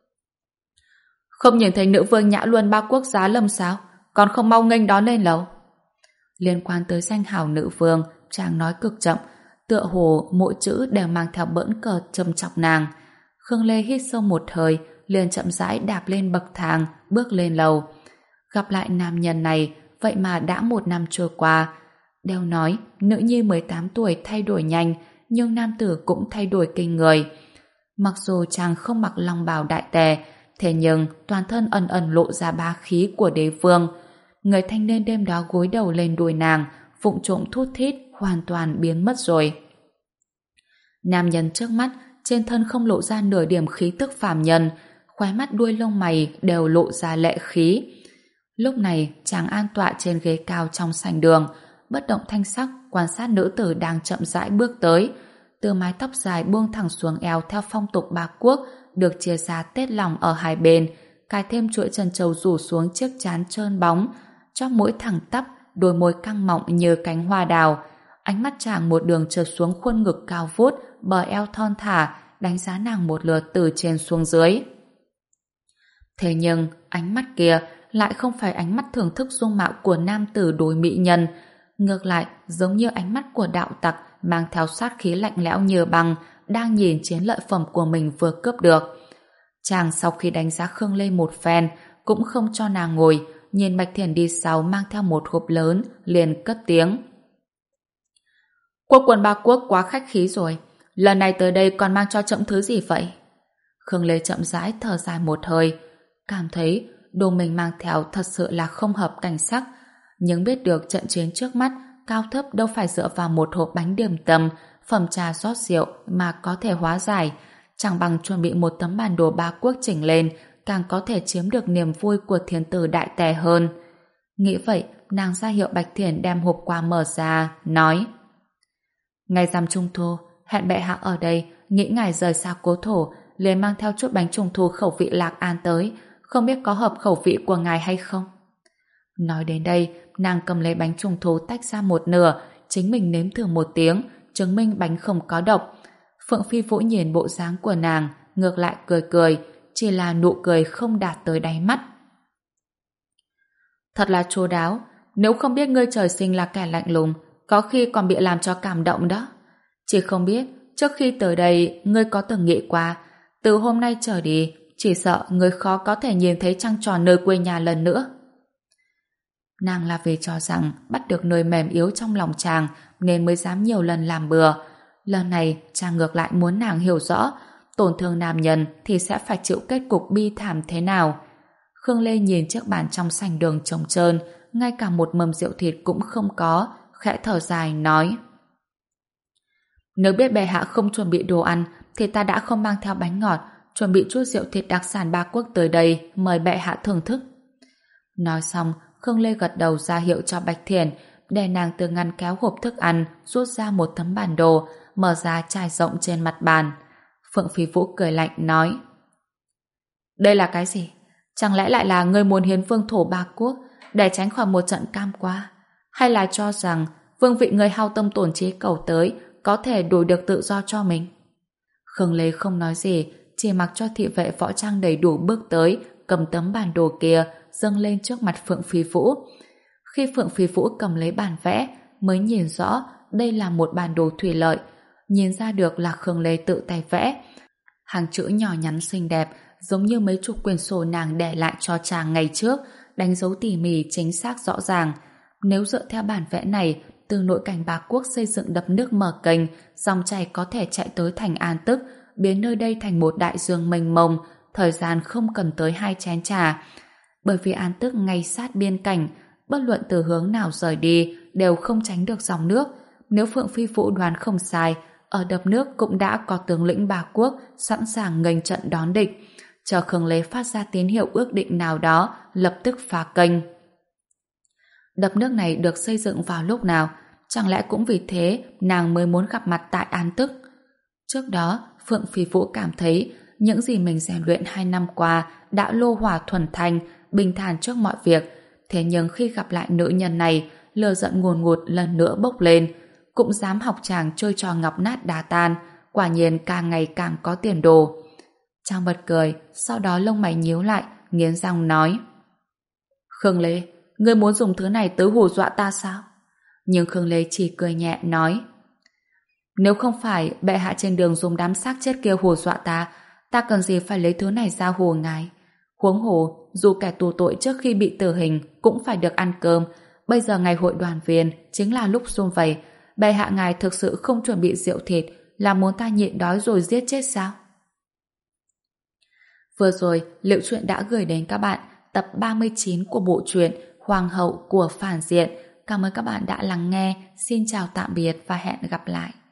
Không nhìn thấy nữ vương Nhã Luân ba quốc giá lâm sao? Còn không mau nghênh đón lên lầu. Liên quan tới danh hào nữ vương, chàng nói cực chậm, tựa hồ mỗi chữ đều mang theo bỡn cợt châm chọc nàng. Khương Lê hít sâu một hơi, liền chậm rãi đạp lên bậc thang, bước lên lầu. Gặp lại nam nhân này, vậy mà đã một năm trôi qua. Đeo nói, nữ nhi mười tám tuổi thay đổi nhanh, nhưng nam tử cũng thay đổi kinh người. Mặc dù chàng không mặc long bào đại tề, thế nhưng toàn thân ẩn ẩn lộ ra bá khí của đế vương. Người thanh niên đêm đó gối đầu lên đùi nàng, vụng trộm thút thít, hoàn toàn biến mất rồi. Nam nhân trước mắt, trên thân không lộ ra nửa điểm khí tức phàm nhân, khóe mắt đuôi lông mày đều lộ ra lệ khí. Lúc này, chàng an tọa trên ghế cao trong sảnh đường, bất động thanh sắc quan sát nữ tử đang chậm rãi bước tới. Từ mái tóc dài buông thẳng xuống eo theo phong tục Ba Quốc, được chia ra tết lòng ở hai bên, cài thêm chuỗi trân châu rủ xuống chiếc trán trơn bóng, chóp mũi thẳng tắp, đôi môi căng mọng như cánh hoa đào. Ánh mắt chàng một đường trượt xuống khuôn ngực cao vút, bờ eo thon thả, đánh giá nàng một lượt từ trên xuống dưới. Thế nhưng, ánh mắt kia lại không phải ánh mắt thưởng thức dung mạo của nam tử đối mỹ nhân. Ngược lại, giống như ánh mắt của đạo tặc mang theo sát khí lạnh lẽo như băng, đang nhìn chiến lợi phẩm của mình vừa cướp được. Chàng sau khi đánh giá Khương Lê một phen, cũng không cho nàng ngồi, nhìn Bạch Thiển đi sau mang theo một hộp lớn, liền cất tiếng. Quốc quân Ba Quốc quá khách khí rồi, lần này tới đây còn mang cho trẫm thứ gì vậy? Khương Lê chậm rãi thở dài một hơi, cảm thấy đồ mình mang theo thật sự là không hợp cảnh sắc, nhưng biết được trận chiến trước mắt cao thấp đâu phải dựa vào một hộp bánh điểm tâm, phẩm trà rót rượu mà có thể hóa giải, chẳng bằng chuẩn bị một tấm bản đồ Ba Quốc chỉnh lên, càng có thể chiếm được niềm vui của thiên tử đại tề hơn. Nghĩ vậy, nàng ra hiệu Bạch Thiển đem hộp quà mở ra, nói: Ngày rằm Trung Thu, hẹn bệ hạ ở đây, nghĩ ngài rời xa cố thổ, liền mang theo chút bánh Trung Thu khẩu vị Lạc An tới, không biết có hợp khẩu vị của ngài hay không? Nói đến đây, nàng cầm lấy bánh Trung Thu tách ra một nửa, chính mình nếm thử một tiếng, chứng minh bánh không có độc. Phượng Phi Vũ nhìn bộ dáng của nàng, ngược lại cười cười, chỉ là nụ cười không đạt tới đáy mắt. Thật là chu đáo, nếu không biết ngươi trời sinh là kẻ lạnh lùng, có khi còn bị làm cho cảm động đó. Chỉ không biết, trước khi tới đây, ngươi có từng nghĩ qua, từ hôm nay trở đi, chỉ sợ ngươi khó có thể nhìn thấy trăng tròn nơi quê nhà lần nữa. Nàng là vì cho rằng bắt được nơi mềm yếu trong lòng chàng nên mới dám nhiều lần làm bừa. Lần này chàng ngược lại muốn nàng hiểu rõ tổn thương nam nhân thì sẽ phải chịu kết cục bi thảm thế nào. Khương Lê nhìn chiếc bàn trong sảnh đường trống trơn, ngay cả một mâm rượu thịt cũng không có, khẽ thở dài nói: Nếu biết bệ hạ không chuẩn bị đồ ăn thì ta đã không mang theo bánh ngọt, chuẩn bị chút rượu thịt đặc sản Ba Quốc tới đây mời bệ hạ thưởng thức. Nói xong, Khương Lê gật đầu ra hiệu cho Bạch Thiển, để nàng từ ngăn kéo hộp thức ăn rút ra một tấm bản đồ, mở ra trải rộng trên mặt bàn. Phượng Phi Vũ cười lạnh nói: Đây là cái gì? Chẳng lẽ lại là ngươi muốn hiến vương thổ Ba Quốc để tránh khỏi một trận cam qua? Hay là cho rằng vương vị ngươi hao tâm tổn trí cầu tới có thể đổi được tự do cho mình? Khương Lê không nói gì, chỉ mặc cho thị vệ võ trang đầy đủ bước tới, cầm tấm bản đồ kia dâng lên trước mặt Phượng Phi Vũ. Khi Phượng Phi Vũ cầm lấy bản vẽ, mới nhìn rõ đây là một bản đồ thủy lợi, nhìn ra được là Khương Lê tự tay vẽ. Hàng chữ nhỏ nhắn xinh đẹp, giống như mấy chục quyển sổ nàng để lại cho chàng ngày trước, đánh dấu tỉ mỉ chính xác rõ ràng. Nếu dựa theo bản vẽ này, từ nội cảnh Ba Quốc xây dựng đập nước mở kênh, dòng chảy có thể chạy tới thành An Tức, biến nơi đây thành một đại dương mênh mông, thời gian không cần tới hai chén trà. Bởi vì An Tức ngay sát biên cảnh, bất luận từ hướng nào rời đi đều không tránh được dòng nước. Nếu Phượng Phi Vũ đoán không sai, ở đập nước cũng đã có tướng lĩnh Ba Quốc sẵn sàng nghênh trận đón địch, chờ Khương Lê phát ra tín hiệu ước định nào đó, lập tức phá kênh. Đập nước này được xây dựng vào lúc nào? Chẳng lẽ cũng vì thế nàng mới muốn gặp mặt tại An Tức? Trước đó, Phượng Phi Vũ cảm thấy những gì mình rèn luyện hai năm qua đã lô hỏa thuần thanh, bình thản trước mọi việc. Thế nhưng khi gặp lại nữ nhân này, lửa giận ngùn ngụt lần nữa bốc lên. Cũng dám học chàng chơi trò ngọc nát đá tan, quả nhiên càng ngày càng có tiền đồ. Chàng bật cười, sau đó lông mày nhíu lại, nghiến răng nói: Khương Lê, ngươi muốn dùng thứ này tới hù dọa ta sao? Nhưng Khương Lê chỉ cười nhẹ nói: Nếu không phải bệ hạ trên đường dùng đám xác chết kia hù dọa ta, ta cần gì phải lấy thứ này ra hù ngài. Huống hồ, dù kẻ tù tội trước khi bị tử hình cũng phải được ăn cơm, bây giờ ngày hội đoàn viên chính là lúc sum vầy. Bệ hạ ngài thực sự không chuẩn bị rượu thịt, là muốn ta nhịn đói rồi giết chết sao? Vừa rồi, Liệu Truyện đã gửi đến các bạn tập ba mươi chín của bộ truyện Hoàng hậu của phản diện. Cảm ơn các bạn đã lắng nghe. Xin chào tạm biệt và hẹn gặp lại.